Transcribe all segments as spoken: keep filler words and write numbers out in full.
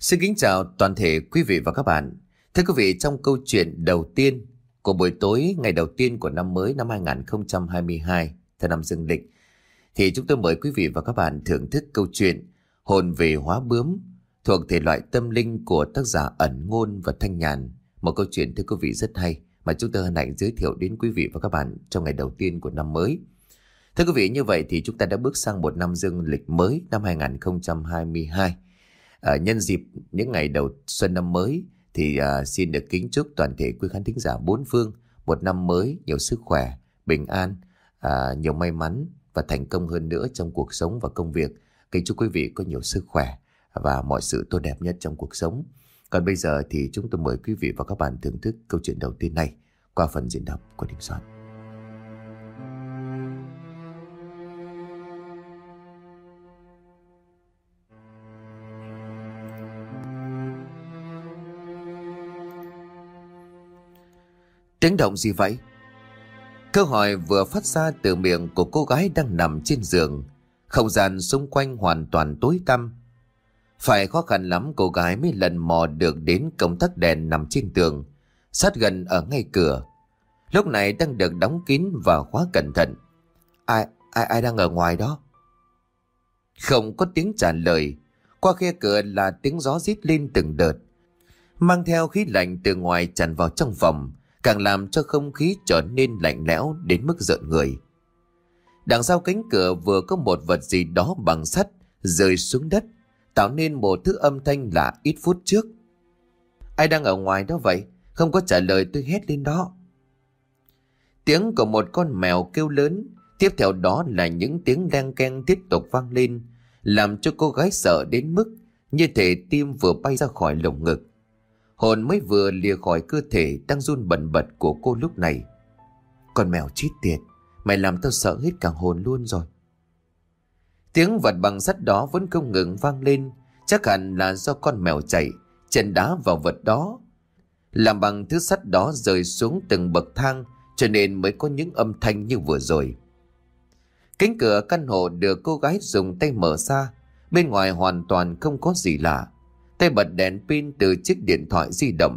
Xin kính chào toàn thể quý vị và các bạn. Thưa quý vị, trong câu chuyện đầu tiên của buổi tối ngày đầu tiên của năm mới năm hai không hai hai theo năm dương lịch, thì chúng tôi mời quý vị và các bạn thưởng thức câu chuyện Hồn về hóa bướm thuộc thể loại tâm linh của tác giả Ẩn Ngôn và Thanh Nhàn. Một câu chuyện thưa quý vị rất hay mà chúng tôi hân hạnh giới thiệu đến quý vị và các bạn trong ngày đầu tiên của năm mới. Thưa quý vị, như vậy thì chúng ta đã bước sang một năm dương lịch mới năm hai không hai hai. À, nhân dịp những ngày đầu xuân năm mới thì à, xin được kính chúc toàn thể quý khán thính giả bốn phương một năm mới nhiều sức khỏe, bình an, à, nhiều may mắn và thành công hơn nữa trong cuộc sống và công việc. Kính chúc quý vị có nhiều sức khỏe và mọi sự tốt đẹp nhất trong cuộc sống. Còn bây giờ thì chúng tôi mời quý vị và các bạn thưởng thức câu chuyện đầu tiên này qua phần diễn đọc của Đình Soạn. Tiếng động gì vậy? Câu hỏi vừa phát ra từ miệng của cô gái đang nằm trên giường. Không gian xung quanh hoàn toàn tối tăm. Phải khó khăn lắm cô gái mới lần mò được đến công tắc đèn nằm trên tường, sát gần ở ngay cửa. Lúc này đang được đóng kín và khóa cẩn thận. Ai, ai, ai đang ở ngoài đó? Không có tiếng trả lời. Qua khe cửa là tiếng gió rít lên từng đợt, mang theo khí lạnh từ ngoài tràn vào trong phòng, càng làm cho không khí trở nên lạnh lẽo đến mức rợn người. Đằng sau cánh cửa vừa có một vật gì đó bằng sắt rơi xuống đất, tạo nên một thứ âm thanh lạ ít phút trước. Ai đang ở ngoài đó vậy? Không có trả lời tôi hét lên đó. Tiếng của một con mèo kêu lớn, tiếp theo đó là những tiếng leng keng tiếp tục vang lên, làm cho cô gái sợ đến mức như thể tim vừa bay ra khỏi lồng ngực. Hồn mới vừa lìa khỏi cơ thể đang run bần bật của cô lúc này. Con mèo chết tiệt, mày làm tao sợ hết cả hồn luôn rồi. Tiếng vật bằng sắt đó vẫn không ngừng vang lên, chắc hẳn là do con mèo chạy chân đá vào vật đó, làm bằng thứ sắt đó rơi xuống từng bậc thang, cho nên mới có những âm thanh như vừa rồi. Cánh cửa căn hộ được cô gái dùng tay mở ra, bên ngoài hoàn toàn không có gì lạ. Tay bật đèn pin từ chiếc điện thoại di động,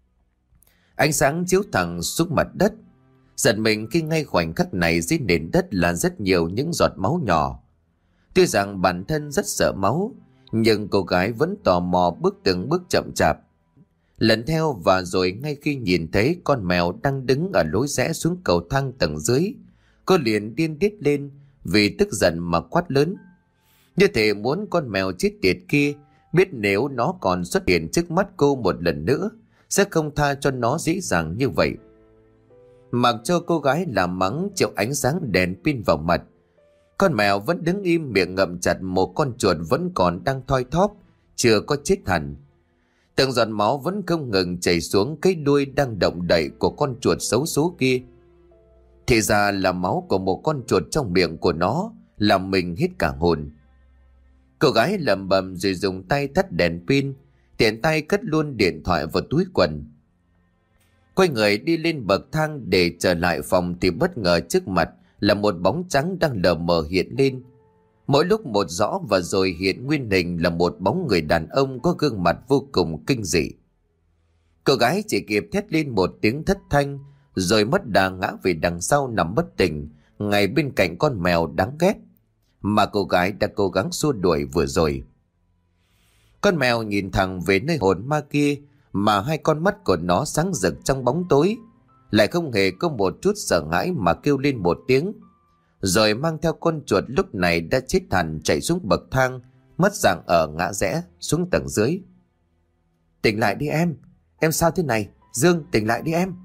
ánh sáng chiếu thẳng xuống mặt đất. Giật mình khi ngay khoảnh khắc này dưới nền đất là rất nhiều những giọt máu nhỏ. Tuy rằng bản thân rất sợ máu, nhưng cô gái vẫn tò mò bước từng bước chậm chạp lần theo, và rồi ngay khi nhìn thấy con mèo đang đứng ở lối rẽ xuống cầu thang tầng dưới, cô liền điên tiết lên vì tức giận mà quát lớn, như thể muốn con mèo chết tiệt kia biết nếu nó còn xuất hiện trước mắt cô một lần nữa sẽ không tha cho nó dễ dàng như vậy. Mặc cho cô gái làm mắng chịu ánh sáng đèn pin vào mặt, con mèo vẫn đứng im, miệng ngậm chặt một con chuột vẫn còn đang thoi thóp, chưa có chết hẳn. Từng giọt máu vẫn không ngừng chảy xuống cái đuôi đang động đậy của con chuột xấu số kia. Thì ra là máu của một con chuột trong miệng của nó, làm mình hít cả hồn. Cô gái lẩm bẩm rồi dùng tay tắt đèn pin, tiện tay cất luôn điện thoại vào túi quần. Quay người đi lên bậc thang để trở lại phòng thì bất ngờ trước mặt là một bóng trắng đang lờ mờ hiện lên. Mỗi lúc một rõ, và rồi hiện nguyên hình là một bóng người đàn ông có gương mặt vô cùng kinh dị. Cô gái chỉ kịp thét lên một tiếng thất thanh, rồi mất đà ngã về đằng sau nằm bất tỉnh, ngay bên cạnh con mèo đáng ghét mà cô gái đã cố gắng xua đuổi vừa rồi. Con mèo nhìn thẳng về nơi hồn ma kia, mà hai con mắt của nó sáng rực trong bóng tối, lại không hề có một chút sợ hãi mà kêu lên một tiếng, rồi mang theo con chuột lúc này đã chết hẳn chạy xuống bậc thang, mất dạng ở ngã rẽ xuống tầng dưới. Tỉnh lại đi em, em sao thế này? Dương, tỉnh lại đi em.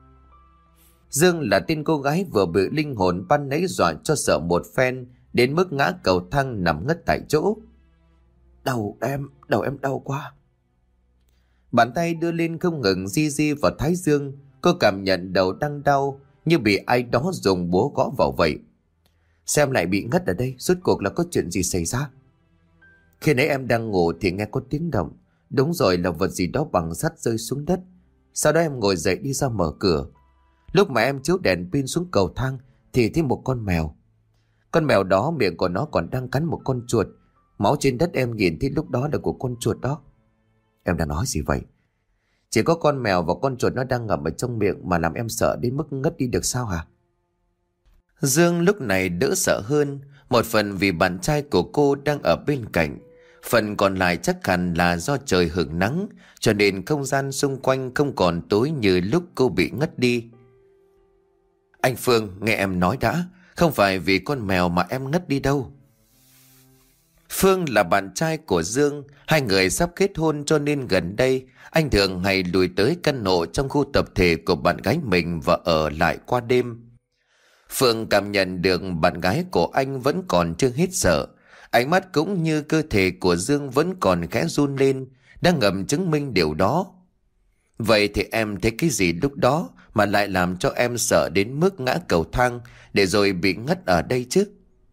Dương là tên cô gái vừa bị linh hồn ban nãy dọa cho sợ một phen đến mức ngã cầu thang nằm ngất tại chỗ. Đầu em, đầu em đau quá. Bàn tay đưa lên không ngừng di di vào thái dương. Cô cảm nhận đầu đang đau như bị ai đó dùng búa gõ vào vậy. Xem lại bị ngất ở đây, rốt cuộc là có chuyện gì xảy ra? Khi nãy em đang ngủ thì nghe có tiếng động. Đúng rồi, là vật gì đó bằng sắt rơi xuống đất. Sau đó em ngồi dậy đi ra mở cửa. Lúc mà em chiếu đèn pin xuống cầu thang thì thấy một con mèo. Con mèo đó miệng của nó còn đang cắn một con chuột. Máu trên đất em nhìn thấy lúc đó là của con chuột đó. Em đang nói gì vậy? Chỉ có con mèo và con chuột nó đang ngậm ở trong miệng mà làm em sợ đến mức ngất đi được sao hả? Dương lúc này đỡ sợ hơn, một phần vì bạn trai của cô đang ở bên cạnh, phần còn lại chắc hẳn là do trời hửng nắng, cho nên không gian xung quanh không còn tối như lúc cô bị ngất đi. Anh Phương, nghe em nói đã, không phải vì con mèo mà em ngất đi đâu. Phương là bạn trai của Dương, hai người sắp kết hôn cho nên gần đây anh thường hay lùi tới căn hộ trong khu tập thể của bạn gái mình và ở lại qua đêm. Phương cảm nhận được bạn gái của anh vẫn còn chưa hết sợ, ánh mắt cũng như cơ thể của Dương vẫn còn khẽ run lên, đang ngầm chứng minh điều đó. Vậy thì em thấy cái gì lúc đó mà lại làm cho em sợ đến mức ngã cầu thang để rồi bị ngất ở đây chứ?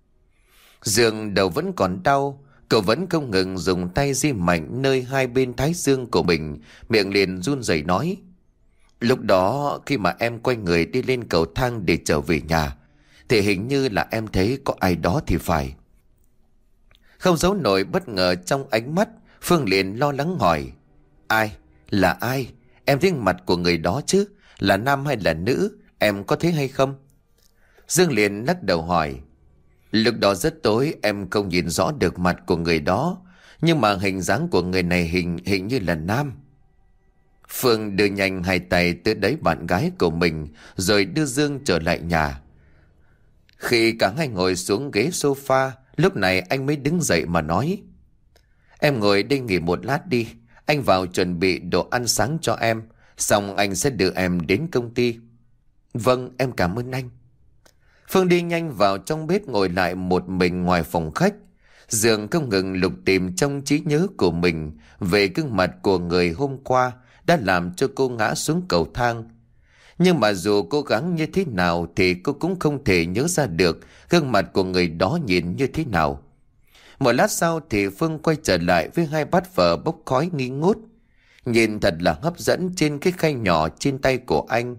Dương đầu vẫn còn đau, cậu vẫn không ngừng dùng tay di mạnh nơi hai bên thái dương của mình, miệng liền run rẩy nói. Lúc đó khi mà em quay người đi lên cầu thang để trở về nhà, thì hình như là em thấy có ai đó thì phải. Không giấu nổi bất ngờ trong ánh mắt, Phương liền lo lắng hỏi. Ai? Là ai? Em thấy mặt của người đó chứ? Là nam hay là nữ? Em có thấy hay không? Dương liền lắc đầu hỏi. Lúc đó rất tối, em không nhìn rõ được mặt của người đó, nhưng mà hình dáng của người này hình hình như là nam. Phương đưa nhanh hai tay tới đẩy bạn gái của mình, rồi đưa Dương trở lại nhà. Khi cả hai ngồi xuống ghế sofa, lúc này anh mới đứng dậy mà nói. Em ngồi đây nghỉ một lát đi, anh vào chuẩn bị đồ ăn sáng cho em, xong anh sẽ đưa em đến công ty. Vâng, em cảm ơn anh. Phương đi nhanh vào trong bếp ngồi lại một mình ngoài phòng khách. Dương không ngừng lục tìm trong trí nhớ của mình về gương mặt của người hôm qua đã làm cho cô ngã xuống cầu thang. Nhưng mà dù cố gắng như thế nào thì cô cũng không thể nhớ ra được gương mặt của người đó nhìn như thế nào. Một lát sau thì Phương quay trở lại với hai bát phở bốc khói nghi ngút, nhìn thật là hấp dẫn trên cái khay nhỏ trên tay của anh.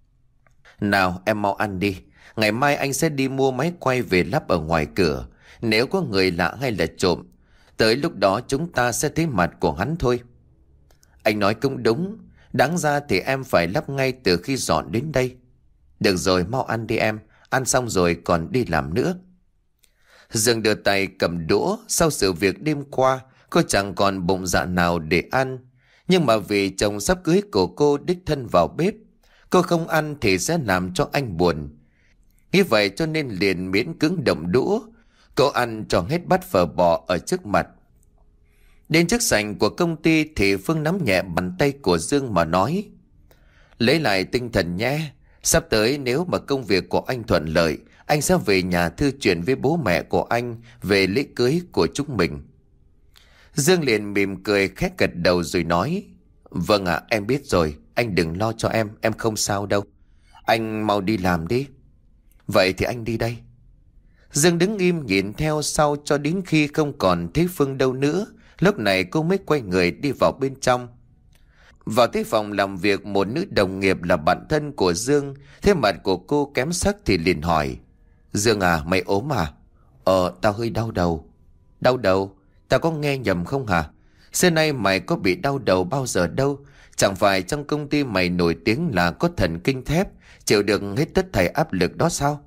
Nào em mau ăn đi, ngày mai anh sẽ đi mua máy quay về lắp ở ngoài cửa. Nếu có người lạ hay là trộm, tới lúc đó chúng ta sẽ thấy mặt của hắn thôi. Anh nói cũng đúng, đáng ra thì em phải lắp ngay từ khi dọn đến đây. Được rồi, mau ăn đi em, ăn xong rồi còn đi làm nữa. Dương đưa tay cầm đũa, sau sự việc đêm qua, cô chẳng còn bụng dạ nào để ăn. Nhưng mà vì chồng sắp cưới của cô đích thân vào bếp, cô không ăn thì sẽ làm cho anh buồn. Nghĩ vậy cho nên liền miễn cưỡng động đũa. Cô ăn cho hết bát phở bò ở trước mặt. Đến trước sảnh của công ty thì Phương nắm nhẹ bàn tay của Dương mà nói. Lấy lại tinh thần nhé. Sắp tới nếu mà công việc của anh thuận lợi, anh sẽ về nhà thư chuyện với bố mẹ của anh về lễ cưới của chúng mình. Dương liền mỉm cười khẽ gật đầu rồi nói. Vâng ạ, em biết rồi, anh đừng lo cho em, em không sao đâu. Anh mau đi làm đi. Vậy thì anh đi đây. Dương đứng im nhìn theo sau cho đến khi không còn thấy Phương đâu nữa. Lúc này cô mới quay người đi vào bên trong. Vào tới phòng làm việc, một nữ đồng nghiệp là bạn thân của Dương, thế mặt của cô kém sắc thì liền hỏi. Dương à, mày ốm à? Ờ, tao hơi đau đầu. Đau đầu? Tao có nghe nhầm không hả? Xưa nay mày có bị đau đầu bao giờ đâu. Chẳng phải trong công ty mày nổi tiếng là có thần kinh thép, chịu được hết tất thảy áp lực đó sao?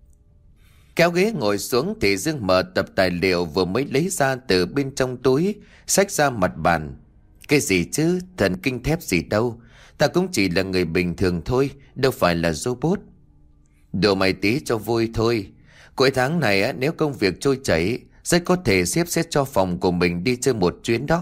Kéo ghế ngồi xuống thì Dương mở tập tài liệu vừa mới lấy ra từ bên trong túi, xách ra mặt bàn. Cái gì chứ, thần kinh thép gì đâu. Ta cũng chỉ là người bình thường thôi, đâu phải là robot. Đùa mày tí cho vui thôi. Cuối tháng này á, nếu công việc trôi chảy, rất có thể sếp sẽ cho phòng của mình đi chơi một chuyến đó.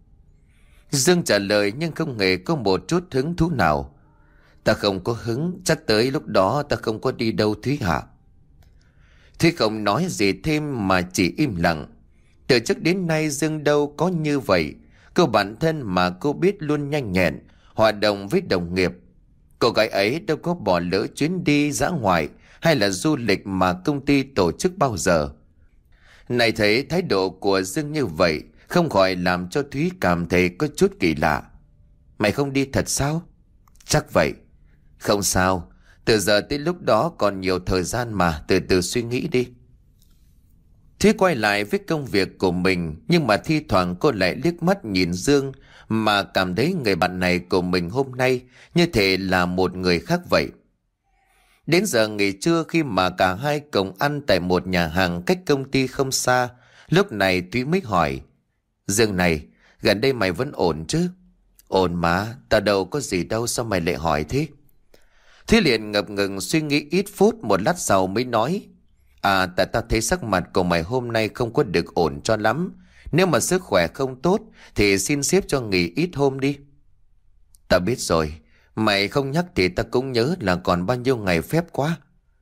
Dương trả lời nhưng không hề có một chút hứng thú nào. Ta không có hứng, chắc tới lúc đó ta không có đi đâu Thúy hả? Thúy không nói gì thêm mà chỉ im lặng. Từ trước đến nay Dương đâu có như vậy. Cô bản thân mà cô biết luôn nhanh nhẹn, hoạt động với đồng nghiệp. Cô gái ấy đâu có bỏ lỡ chuyến đi dã ngoại hay là du lịch mà công ty tổ chức bao giờ. Này thấy thái độ của Dương như vậy, không khỏi làm cho Thúy cảm thấy có chút kỳ lạ. Mày không đi thật sao? Chắc vậy. Không sao, từ giờ tới lúc đó còn nhiều thời gian mà, từ từ suy nghĩ đi. Thúy quay lại với công việc của mình, nhưng mà thi thoảng cô lại liếc mắt nhìn Dương mà cảm thấy người bạn này của mình hôm nay như thể là một người khác vậy. Đến giờ nghỉ trưa, khi mà cả hai cùng ăn tại một nhà hàng cách công ty không xa, lúc này Thúy mới hỏi: Dương này, gần đây mày vẫn ổn chứ? Ổn mà, tao đâu có gì đâu, sao mày lại hỏi thế? Thúy liền ngập ngừng suy nghĩ ít phút, một lát sau mới nói: À, tại tao thấy sắc mặt của mày hôm nay không có được ổn cho lắm. Nếu mà sức khỏe không tốt thì xin xếp cho nghỉ ít hôm đi. Tao biết rồi, mày không nhắc thì tao cũng nhớ là còn bao nhiêu ngày phép quá.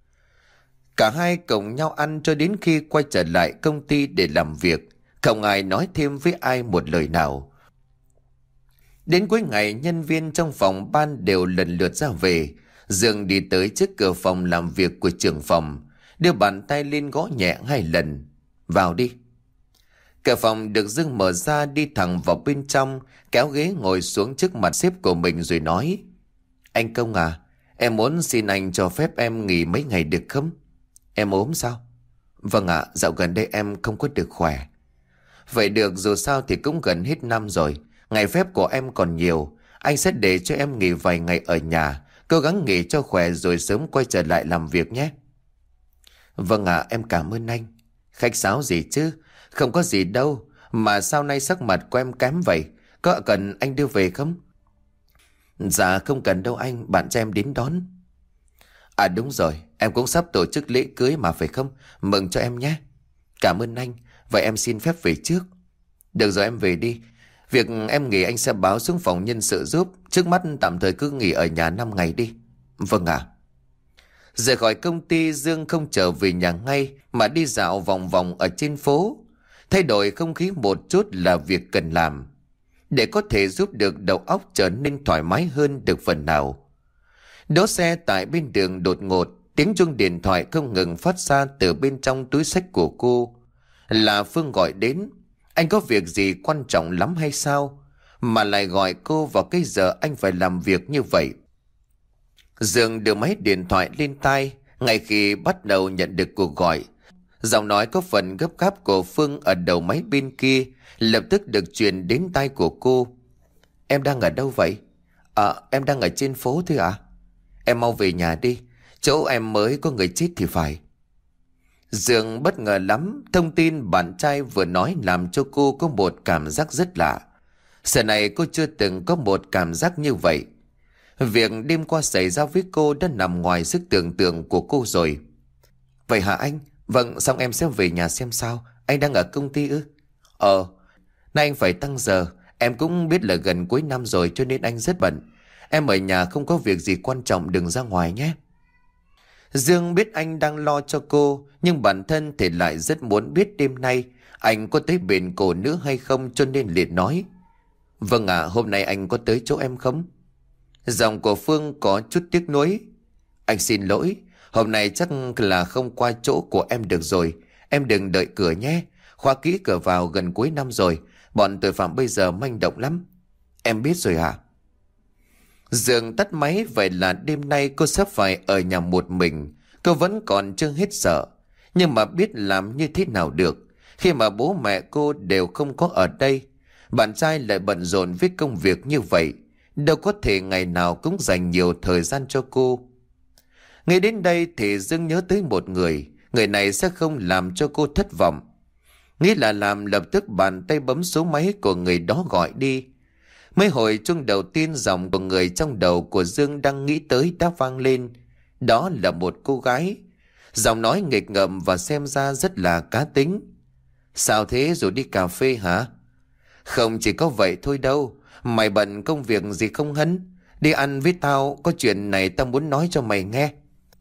Cả hai cùng nhau ăn cho đến khi quay trở lại công ty để làm việc. Không ai nói thêm với ai một lời nào. Đến cuối ngày, nhân viên trong phòng ban đều lần lượt ra về. Dương đi tới trước cửa phòng làm việc của trưởng phòng, đưa bàn tay lên gõ nhẹ hai lần: Vào đi. Cửa phòng được Dương mở ra, đi thẳng vào bên trong, kéo ghế ngồi xuống trước mặt sếp của mình rồi nói: Anh Công à, em muốn xin anh cho phép em nghỉ mấy ngày được không? Em ốm sao? Vâng ạ, dạo gần đây em không có được khỏe. Vậy được, dù sao thì cũng gần hết năm rồi, ngày phép của em còn nhiều. Anh sẽ để cho em nghỉ vài ngày ở nhà, cố gắng nghỉ cho khỏe rồi sớm quay trở lại làm việc nhé. Vâng ạ, em cảm ơn anh. Khách sáo gì chứ, không có gì đâu. Mà sao nay sắc mặt của em kém vậy? Có cần anh đưa về không? Dạ không cần đâu anh, bạn cho em đến đón. À đúng rồi, em cũng sắp tổ chức lễ cưới mà phải không? Mừng cho em nhé. Cảm ơn anh, vậy em xin phép về trước. Được rồi, em về đi. Việc em nghỉ anh sẽ báo xuống phòng nhân sự giúp. Trước mắt tạm thời cứ nghỉ ở nhà năm ngày đi. Vâng ạ. Rời khỏi công ty, Dương không trở về nhà ngay mà đi dạo vòng vòng ở trên phố. Thay đổi không khí một chút là việc cần làm, để có thể giúp được đầu óc trở nên thoải mái hơn được phần nào. Đỗ xe tại bên đường, đột ngột tiếng chuông điện thoại không ngừng phát ra từ bên trong túi xách của cô. Là Phương gọi đến. Anh có việc gì quan trọng lắm hay sao mà lại gọi cô vào cái giờ anh phải làm việc như vậy? Dương đưa máy điện thoại lên tai. Ngay khi bắt đầu nhận được cuộc gọi, giọng nói có phần gấp gáp của Phương ở đầu máy bên kia lập tức được truyền đến tai của cô. Em đang ở đâu vậy? À, em đang ở trên phố thôi ạ. À? Em mau về nhà đi, chỗ em mới có người chết thì phải. Dương bất ngờ lắm. Thông tin bạn trai vừa nói làm cho cô có một cảm giác rất lạ. Giờ này cô chưa từng có một cảm giác như vậy. Việc đêm qua xảy ra với cô đã nằm ngoài sức tưởng tượng của cô rồi. Vậy hả anh? Vâng, xong em sẽ về nhà xem sao. Anh đang ở công ty ư? Ờ, nay anh phải tăng giờ. Em cũng biết là gần cuối năm rồi cho nên anh rất bận. Em ở nhà không có việc gì quan trọng, đừng ra ngoài nhé. Dương biết anh đang lo cho cô, nhưng bản thân thì lại rất muốn biết đêm nay anh có tới bên cô nữa hay không, cho nên liền nói: Vâng ạ, à, hôm nay anh có tới chỗ em không? Giọng của Phương có chút tiếc nuối: Anh xin lỗi, hôm nay chắc là không qua chỗ của em được rồi. Em đừng đợi cửa nhé, khóa kỹ cửa vào, gần cuối năm rồi, bọn tội phạm bây giờ manh động lắm. Em biết rồi hả? Dương tắt máy. Vậy là đêm nay cô sắp phải ở nhà một mình. Cô vẫn còn chưa hết sợ, nhưng mà biết làm như thế nào được khi mà bố mẹ cô đều không có ở đây. Bạn trai lại bận rộn với công việc như vậy, đâu có thể ngày nào cũng dành nhiều thời gian cho cô. Ngay đến đây thì Dương nhớ tới một người. Người này sẽ không làm cho cô thất vọng. Nghĩ là làm, lập tức bàn tay bấm số máy của người đó gọi đi. Mấy hồi chuông đầu tiên, giọng của người trong đầu của Dương đang nghĩ tới đã vang lên. Đó là một cô gái. Giọng nói nghịch ngợm và xem ra rất là cá tính. Sao thế, rồi đi cà phê hả? Không chỉ có vậy thôi đâu. Mày bận công việc gì không Hân? Đi ăn với tao, có chuyện này tao muốn nói cho mày nghe.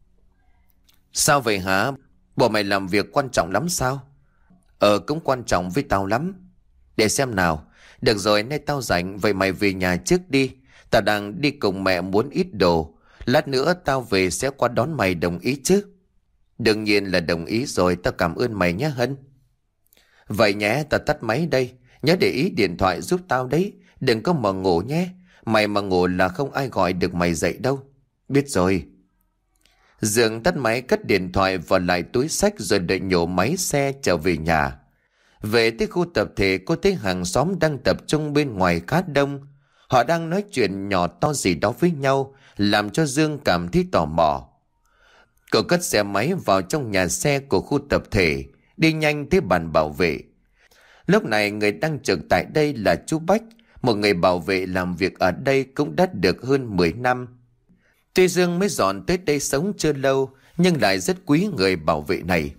Sao vậy hả? Bộ mày làm việc quan trọng lắm sao? Ờ, cũng quan trọng với tao lắm. Để xem nào. Được rồi, nay tao rảnh, vậy mày về nhà trước đi. Tao đang đi cùng mẹ muốn ít đồ. Lát nữa tao về sẽ qua đón mày, đồng ý chứ? Đương nhiên là đồng ý rồi, tao cảm ơn mày nhé Hân. Vậy nhé, tao tắt máy đây. Nhớ để ý điện thoại giúp tao đấy. Đừng có mà ngủ nhé. Mày mà ngủ là không ai gọi được mày dậy đâu. Biết rồi. Dương tắt máy, cất điện thoại vào lại túi xách rồi đợi nhổ máy xe trở về nhà. Về tới khu tập thể, cô thấy hàng xóm đang tập trung bên ngoài khá đông. Họ đang nói chuyện nhỏ to gì đó với nhau, làm cho Dương cảm thấy tò mò. Cô cất xe máy vào trong nhà xe của khu tập thể, đi nhanh tới bàn bảo vệ. Lúc này người đang trực tại đây là chú Bách, một người bảo vệ làm việc ở đây cũng đã được hơn mười năm. Tuy Dương mới dọn tới đây sống chưa lâu, nhưng lại rất quý người bảo vệ này.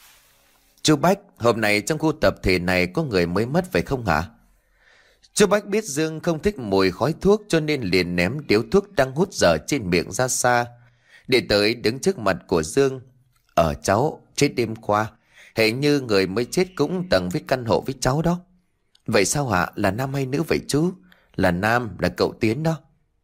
Chú Bách, hôm nay trong khu tập thể này có người mới mất phải không hả? Chú Bách biết Dương không thích mùi khói thuốc cho nên liền ném điếu thuốc đang hút dở trên miệng ra xa. Để tới đứng trước mặt của Dương. Ờ cháu, chết đêm qua. Hình như người mới chết cũng tầng với căn hộ với cháu đó. Vậy sao hả? Là nam hay nữ vậy chú? Là nam, là cậu Tiến đó.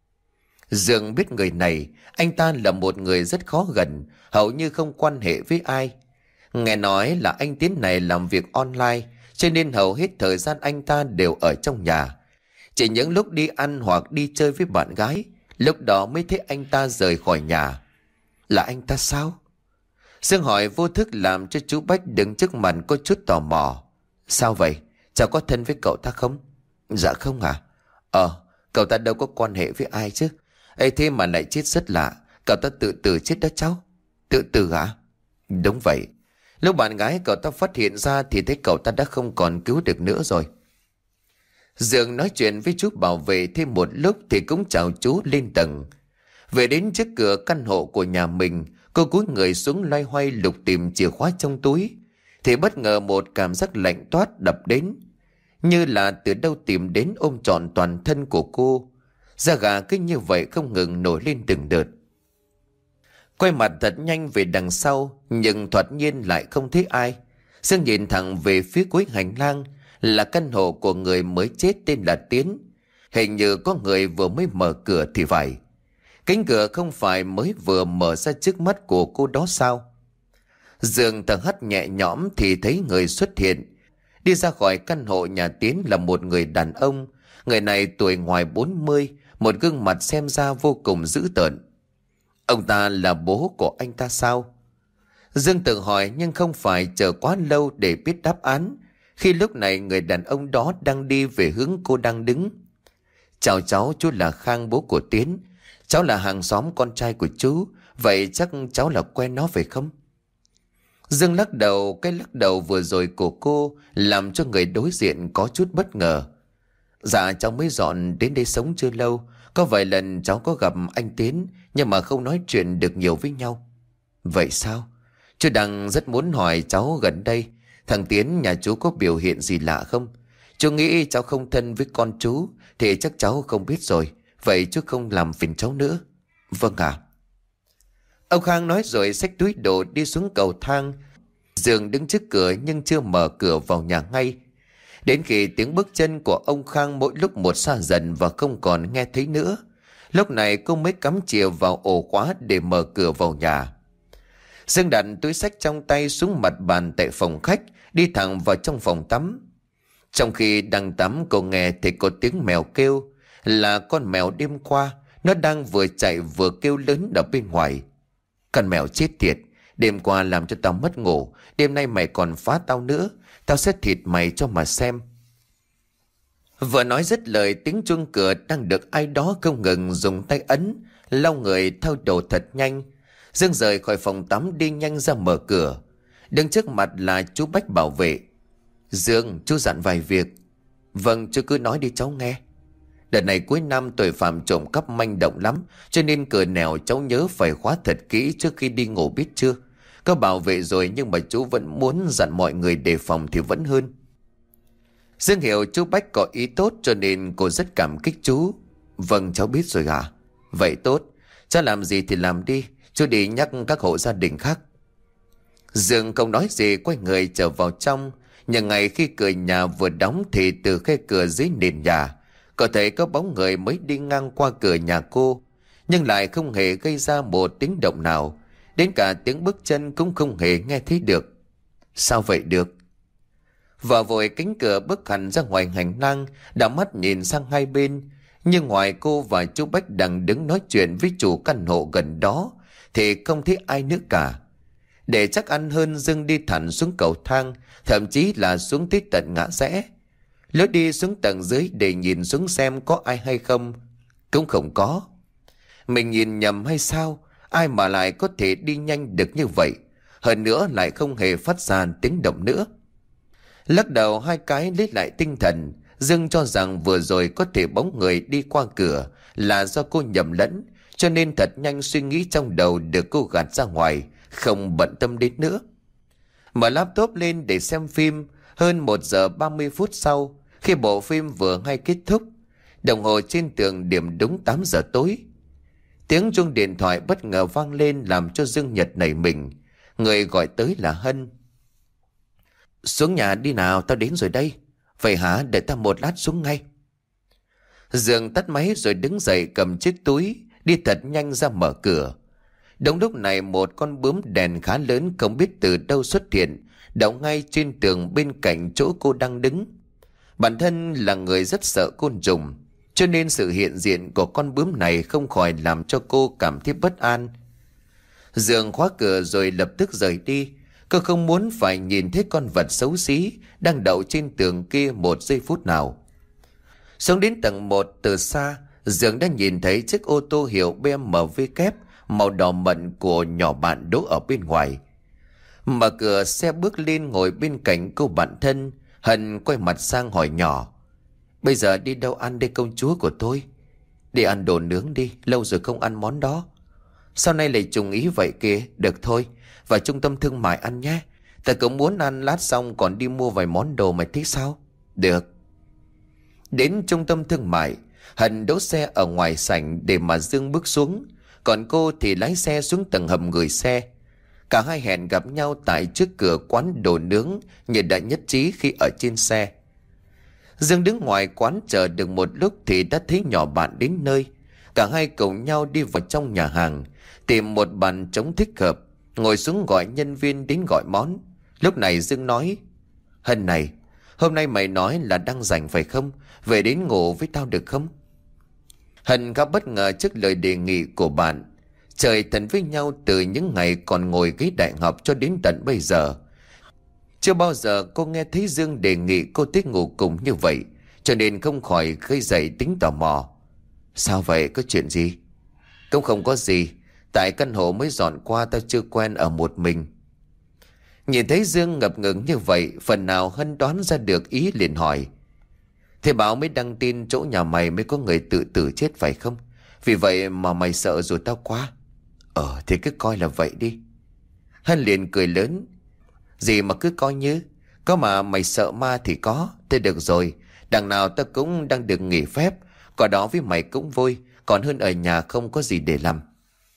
Dương biết người này, anh ta là một người rất khó gần, hầu như không quan hệ với ai. Nghe nói là anh Tiến này làm việc online, cho nên hầu hết thời gian anh ta đều ở trong nhà. Chỉ những lúc đi ăn hoặc đi chơi với bạn gái, lúc đó mới thấy anh ta rời khỏi nhà. Là anh ta sao? Dương hỏi vô thức làm cho chú Bách đứng trước mặt có chút tò mò. Sao vậy? Cháu có thân với cậu ta không? Dạ không à? Ờ, cậu ta đâu có quan hệ với ai chứ. Ê thế mà lại chết rất lạ. Cậu ta tự tử chết đó cháu. Tự tử hả? Đúng vậy. Lúc bạn gái cậu ta phát hiện ra thì thấy cậu ta đã không còn cứu được nữa rồi. Dương nói chuyện với chú bảo vệ thêm một lúc thì cũng chào chú lên tầng. Về đến trước cửa căn hộ của nhà mình, cô cúi người xuống loay hoay lục tìm chìa khóa trong túi. Thì bất ngờ một cảm giác lạnh toát đập đến. Như là từ đâu tìm đến ôm trọn toàn thân của cô. Da gà cứ như vậy không ngừng nổi lên từng đợt. Quay mặt thật nhanh về đằng sau, nhưng thoạt nhiên lại không thấy ai. Dương nhìn thẳng về phía cuối hành lang, là căn hộ của người mới chết tên là Tiến. Hình như có người vừa mới mở cửa thì phải. Cánh cửa không phải mới vừa mở ra trước mắt của cô đó sao? Dương thở hắt nhẹ nhõm thì thấy người xuất hiện. Đi ra khỏi căn hộ nhà Tiến là một người đàn ông. Người này tuổi ngoài bốn mươi, một gương mặt xem ra vô cùng dữ tợn. Ông ta là bố của anh ta sao? Dương tự hỏi nhưng không phải chờ quá lâu để biết đáp án. Khi lúc này người đàn ông đó đang đi về hướng cô đang đứng. Chào cháu, chú là Khang, bố của Tiến. Cháu là hàng xóm con trai của chú. Vậy chắc cháu là quen nó phải không? Dương lắc đầu. Cái lắc đầu vừa rồi của cô làm cho người đối diện có chút bất ngờ. Dạ cháu mới dọn đến đây sống chưa lâu. Có vài lần cháu có gặp anh Tiến, nhưng mà không nói chuyện được nhiều với nhau. Vậy sao? Chú đang rất muốn hỏi cháu gần đây thằng Tiến nhà chú có biểu hiện gì lạ không? Chú nghĩ cháu không thân với con chú thì chắc cháu không biết rồi. Vậy chú không làm phiền cháu nữa. Vâng ạ. Ông Khang nói rồi xách túi đồ đi xuống cầu thang. Dương đứng trước cửa nhưng chưa mở cửa vào nhà ngay. Đến khi tiếng bước chân của ông Khang mỗi lúc một xa dần và không còn nghe thấy nữa, lúc này cô mới cắm chìa vào ổ khóa để mở cửa vào nhà. Dương đặt túi xách trong tay xuống mặt bàn tại phòng khách, đi thẳng vào trong phòng tắm. Trong khi đang tắm, cô nghe thấy có tiếng mèo kêu. Là con mèo đêm qua, nó đang vừa chạy vừa kêu lớn ở bên ngoài. Con mèo chết tiệt, đêm qua làm cho tao mất ngủ, đêm nay mày còn phá tao nữa, tao sẽ thịt mày cho mà xem. Vừa nói dứt lời, tiếng chuông cửa đang được ai đó không ngừng dùng tay ấn, lau người thao đồ thật nhanh. Dương rời khỏi phòng tắm đi nhanh ra mở cửa. Đứng trước mặt là chú Bách bảo vệ. Dương, chú dặn vài việc. Vâng, chú cứ nói đi cháu nghe. Đợt này cuối năm tội phạm trộm cắp manh động lắm, cho nên cửa nẻo cháu nhớ phải khóa thật kỹ trước khi đi ngủ biết chưa. Có bảo vệ rồi nhưng mà chú vẫn muốn dặn mọi người đề phòng thì vẫn hơn. Dương hiểu chú Bách có ý tốt cho nên cô rất cảm kích chú. Vâng cháu biết rồi ạ. Vậy tốt, cháu làm gì thì làm đi, chú đi nhắc các hộ gia đình khác. Dương không nói gì quay người trở vào trong. Nhưng ngày khi cửa nhà vừa đóng thì từ khe cửa dưới nền nhà, có thể có bóng người mới đi ngang qua cửa nhà cô, nhưng lại không hề gây ra một tiếng động nào. Đến cả tiếng bước chân cũng không hề nghe thấy được. Sao vậy được? Vợ vội cánh cửa bước hẳn ra ngoài hành lang, đảo mắt nhìn sang hai bên. Nhưng ngoài cô và chú Bách đang đứng nói chuyện với chủ căn hộ gần đó, thì không thấy ai nữa cả. Để chắc ăn hơn, Dương đi thẳng xuống cầu thang, thậm chí là xuống tới tận ngã rẽ. Lối đi xuống tầng dưới để nhìn xuống xem có ai hay không, cũng không có. Mình nhìn nhầm hay sao? Ai mà lại có thể đi nhanh được như vậy, hơn nữa lại không hề phát ra tiếng động nữa. Lắc đầu hai cái lấy lại tinh thần, Dương cho rằng vừa rồi có thể bóng người đi qua cửa là do cô nhầm lẫn, cho nên thật nhanh suy nghĩ trong đầu được cô gạt ra ngoài, không bận tâm đến nữa. Mở laptop lên để xem phim. Hơn một giờ ba mươi phút sau, khi bộ phim vừa hay kết thúc, đồng hồ trên tường điểm đúng tám giờ tối. Tiếng chuông điện thoại bất ngờ vang lên làm cho Dương Nhật nảy mình. Người gọi tới là Hân. Xuống nhà đi nào, tao đến rồi đây. Vậy hả? Đợi tao một lát xuống ngay. Dương tắt máy rồi đứng dậy cầm chiếc túi, đi thật nhanh ra mở cửa. Đúng lúc này một con bướm đèn khá lớn không biết từ đâu xuất hiện, đậu ngay trên tường bên cạnh chỗ cô đang đứng. Bản thân là người rất sợ côn trùng, cho nên sự hiện diện của con bướm này không khỏi làm cho cô cảm thấy bất an. Dương khóa cửa rồi lập tức rời đi. Cô không muốn phải nhìn thấy con vật xấu xí đang đậu trên tường kia một giây phút nào. Xuống đến tầng một từ xa, Dương đã nhìn thấy chiếc ô tô hiệu bê em vê kép màu đỏ mận của nhỏ bạn đỗ ở bên ngoài. Mở cửa xe bước lên ngồi bên cạnh cô bạn thân. Hân quay mặt sang hỏi nhỏ: Bây giờ đi đâu ăn đây công chúa của tôi? Đi ăn đồ nướng đi, lâu rồi không ăn món đó. Sau này lại trùng ý vậy kìa. Được thôi, vào trung tâm thương mại ăn nhé. Ta cũng muốn ăn, lát xong còn đi mua vài món đồ, mày thích sao? Được. Đến trung tâm thương mại, Hân đỗ xe ở ngoài sảnh để mà Dương bước xuống, còn cô thì lái xe xuống tầng hầm gửi xe. Cả hai hẹn gặp nhau tại trước cửa quán đồ nướng như đã nhất trí khi ở trên xe. Dương đứng ngoài quán chờ được một lúc thì đã thấy nhỏ bạn đến nơi. Cả hai cùng nhau đi vào trong nhà hàng, tìm một bàn trống thích hợp, ngồi xuống gọi nhân viên đến gọi món. Lúc này Dương nói: Hân này, hôm nay mày nói là đang rảnh phải không? Về đến ngủ với tao được không? Hân khá bất ngờ trước lời đề nghị của bạn. Trời thân với nhau từ những ngày còn ngồi ghế đại học cho đến tận bây giờ. Chưa bao giờ cô nghe thấy Dương đề nghị cô thích ngủ cùng như vậy, cho nên không khỏi gây dậy tính tò mò. Sao vậy, có chuyện gì? Cũng không có gì, tại căn hộ mới dọn qua tao chưa quen ở một mình. Nhìn thấy Dương ngập ngừng như vậy, phần nào Hân đoán ra được ý liền hỏi: Thế báo mới đăng tin chỗ nhà mày mới có người tự tử chết phải không? Vì vậy mà mày sợ rồi tao quá. Ờ thì cứ coi là vậy đi. Hân liền cười lớn: Gì mà cứ coi như, có mà mày sợ ma thì có. Thế được rồi, đằng nào tao cũng đang được nghỉ phép, có đó với mày cũng vui, còn hơn ở nhà không có gì để làm.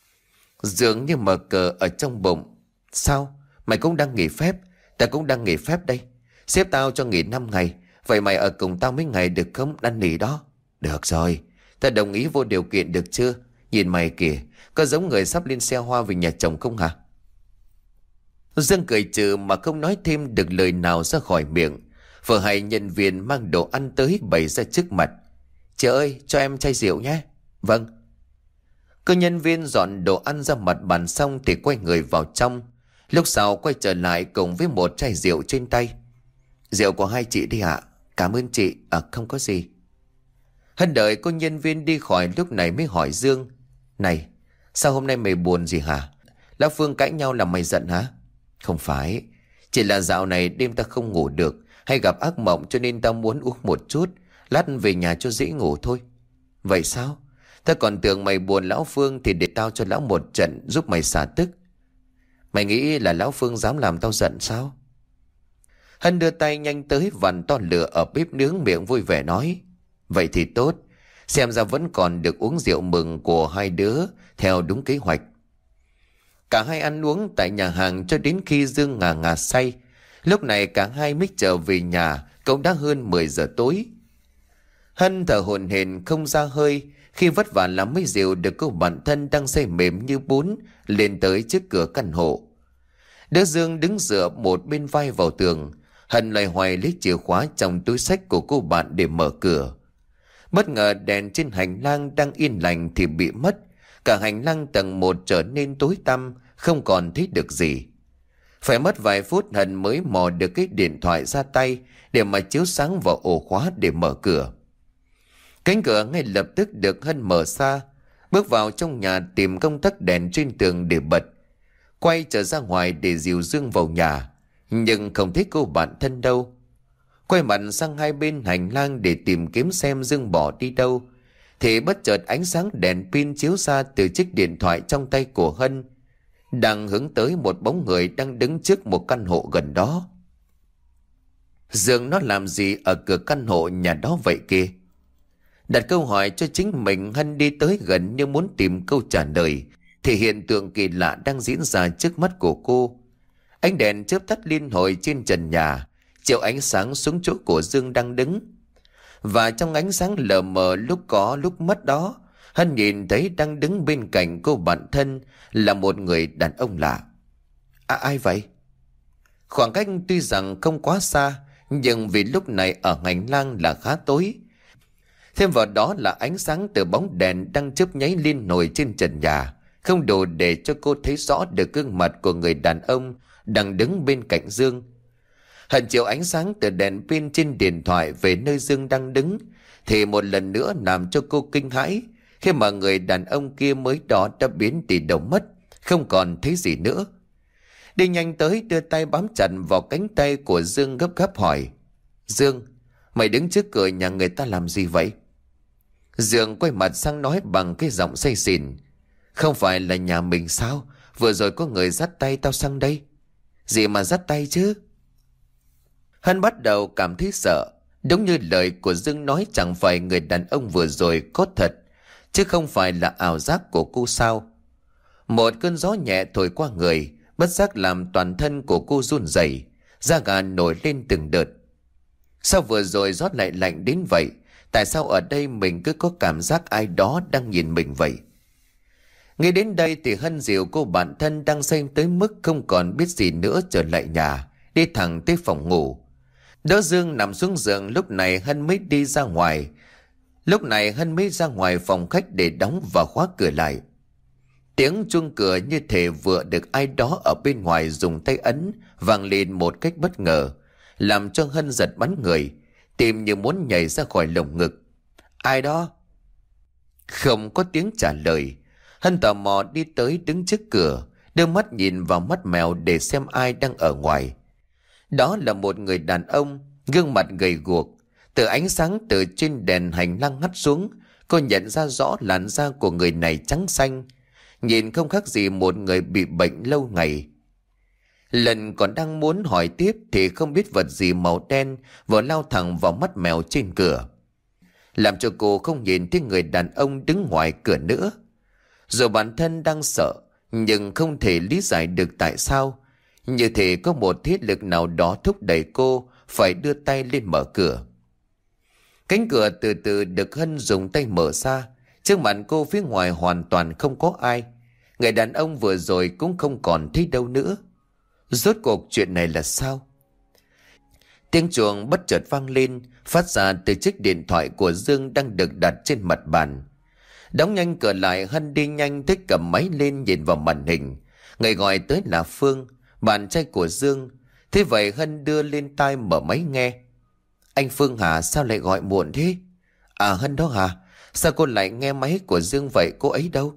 Dường như mở cờ ở trong bụng: Sao? Mày cũng đang nghỉ phép? Tao cũng đang nghỉ phép đây. Sếp tao cho nghỉ năm ngày. Vậy mày ở cùng tao mấy ngày được không? Năn nỉ đó. Được rồi, tao đồng ý vô điều kiện được chưa? Nhìn mày kìa, có giống người sắp lên xe hoa về nhà chồng không hả? Dương cười trừ mà không nói thêm được lời nào ra khỏi miệng. Vừa hay nhân viên mang đồ ăn tới bày ra trước mặt. Chị ơi, cho em chai rượu nhé. Vâng. Cô nhân viên dọn đồ ăn ra mặt bàn xong thì quay người vào trong. Lúc sau quay trở lại cùng với một chai rượu trên tay. Rượu của hai chị đi ạ. Cảm ơn chị. À không có gì. Hân đợi cô nhân viên đi khỏi lúc này mới hỏi Dương: Này, sao hôm nay mày buồn gì hả? Lão Phương cãi nhau làm mày giận hả? Không phải, chỉ là dạo này đêm ta không ngủ được, hay gặp ác mộng cho nên tao muốn uống một chút, lát về nhà cho dễ ngủ thôi. Vậy sao? Ta còn tưởng mày buồn Lão Phương thì để tao cho lão một trận giúp mày xả tức. Mày nghĩ là Lão Phương dám làm tao giận sao? Hân đưa tay nhanh tới vặn to lửa ở bếp nướng, miệng vui vẻ nói: Vậy thì tốt, xem ra vẫn còn được uống rượu mừng của hai đứa theo đúng kế hoạch. Cả hai ăn uống tại nhà hàng cho đến khi Dương ngà ngà say. Lúc này cả hai mới trở về nhà, cũng đã hơn mười giờ tối. Hân thở hổn hển không ra hơi khi vất vả lắm mới dìu được cô bạn thân đang say mềm như bún lên tới trước cửa căn hộ. Đứa Dương đứng dựa một bên vai vào tường. Hân loay hoay lấy chìa khóa trong túi xách của cô bạn để mở cửa. Bất ngờ đèn trên hành lang đang yên lành thì bị mất. Cả hành lang tầng một trở nên tối tăm, không còn thấy được gì. Phải mất vài phút Hân mới mò được cái điện thoại ra tay để mà chiếu sáng vào ổ khóa để mở cửa. Cánh cửa ngay lập tức được Hân mở ra. Bước vào trong nhà tìm công tắc đèn trên tường để bật. Quay trở ra ngoài để dìu Dương vào nhà, nhưng không thấy cô bạn thân đâu. Quay mặt sang hai bên hành lang để tìm kiếm xem Dương bỏ đi đâu, thì bất chợt ánh sáng đèn pin chiếu ra từ chiếc điện thoại trong tay của Hân, đang hướng tới một bóng người đang đứng trước một căn hộ gần đó. Dương nó làm gì ở cửa căn hộ nhà đó vậy kia? Đặt câu hỏi cho chính mình, Hân đi tới gần như muốn tìm câu trả lời, thì hiện tượng kỳ lạ đang diễn ra trước mắt của cô. Ánh đèn chớp tắt liên hồi trên trần nhà, chiếu ánh sáng xuống chỗ của Dương đang đứng. Và trong ánh sáng lờ mờ lúc có lúc mất đó, Hân nhìn thấy đang đứng bên cạnh cô bạn thân là một người đàn ông lạ. À, ai vậy? Khoảng cách tuy rằng không quá xa, nhưng vì lúc này ở hành lang là khá tối. Thêm vào đó là ánh sáng từ bóng đèn đang chớp nháy liên nổi trên trần nhà, không đủ để cho cô thấy rõ được gương mặt của người đàn ông đang đứng bên cạnh Dương. Hân chiếu ánh sáng từ đèn pin trên điện thoại về nơi Dương đang đứng, thì một lần nữa làm cho cô kinh hãi, khi mà người đàn ông kia mới đó đã biến đi đâu mất, không còn thấy gì nữa. Đi nhanh tới đưa tay bám chặt vào cánh tay của Dương, gấp gáp hỏi: Dương, mày đứng trước cửa nhà người ta làm gì vậy? Dương quay mặt sang nói bằng cái giọng say xỉn: Không phải là nhà mình sao? Vừa rồi có người dắt tay tao sang đây. Gì mà dắt tay chứ? Hân bắt đầu cảm thấy sợ. Đúng như lời của Dương nói, chẳng phải người đàn ông vừa rồi có thật, chứ không phải là ảo giác của cô sao? Một cơn gió nhẹ thổi qua người, bất giác làm toàn thân của cô run rẩy, da gà nổi lên từng đợt. Sao vừa rồi gió lại lạnh đến vậy? Tại sao ở đây mình cứ có cảm giác ai đó đang nhìn mình vậy? Ngay đến đây thì Hân dìu cô bạn thân đang say tới mức không còn biết gì nữa trở lại nhà, đi thẳng tới phòng ngủ. Đỡ Dương nằm xuống giường, lúc này Hân mới đi ra ngoài. Lúc này Hân mới ra ngoài phòng khách để đóng và khóa cửa lại. Tiếng chuông cửa như thể vừa được ai đó ở bên ngoài dùng tay ấn vang lên một cách bất ngờ, làm cho Hân giật bắn người, tim như muốn nhảy ra khỏi lồng ngực. Ai đó? Không có tiếng trả lời. Hân tò mò đi tới đứng trước cửa, đưa mắt nhìn vào mắt mèo để xem ai đang ở ngoài. Đó là một người đàn ông, gương mặt gầy guộc. Từ ánh sáng từ trên đèn hành lang hắt xuống, cô nhận ra rõ làn da của người này trắng xanh, nhìn không khác gì một người bị bệnh lâu ngày. Lần còn đang muốn hỏi tiếp thì không biết vật gì màu đen vừa lao thẳng vào mắt mèo trên cửa, làm cho cô không nhìn thấy người đàn ông đứng ngoài cửa nữa. Rồi bản thân đang sợ, nhưng không thể lý giải được tại sao. Như thể có một thiết lực nào đó thúc đẩy cô phải đưa tay lên mở cửa. Cánh cửa từ từ được Hân dùng tay mở ra. Trước mặt cô phía ngoài hoàn toàn không có ai. Người đàn ông vừa rồi cũng không còn thấy đâu nữa. Rốt cuộc chuyện này là sao? Tiếng chuông bất chợt vang lên, phát ra từ chiếc điện thoại của Dương đang được đặt trên mặt bàn. Đóng nhanh cửa lại, Hân đi nhanh tới cầm máy lên nhìn vào màn hình. Người gọi tới là Phương, bạn trai của Dương. Thế vậy Hân đưa lên tai mở máy nghe. Anh Phương hả? Sao lại gọi muộn thế? À, Hân đó hả? Sao cô lại nghe máy của Dương vậy? Cô ấy đâu?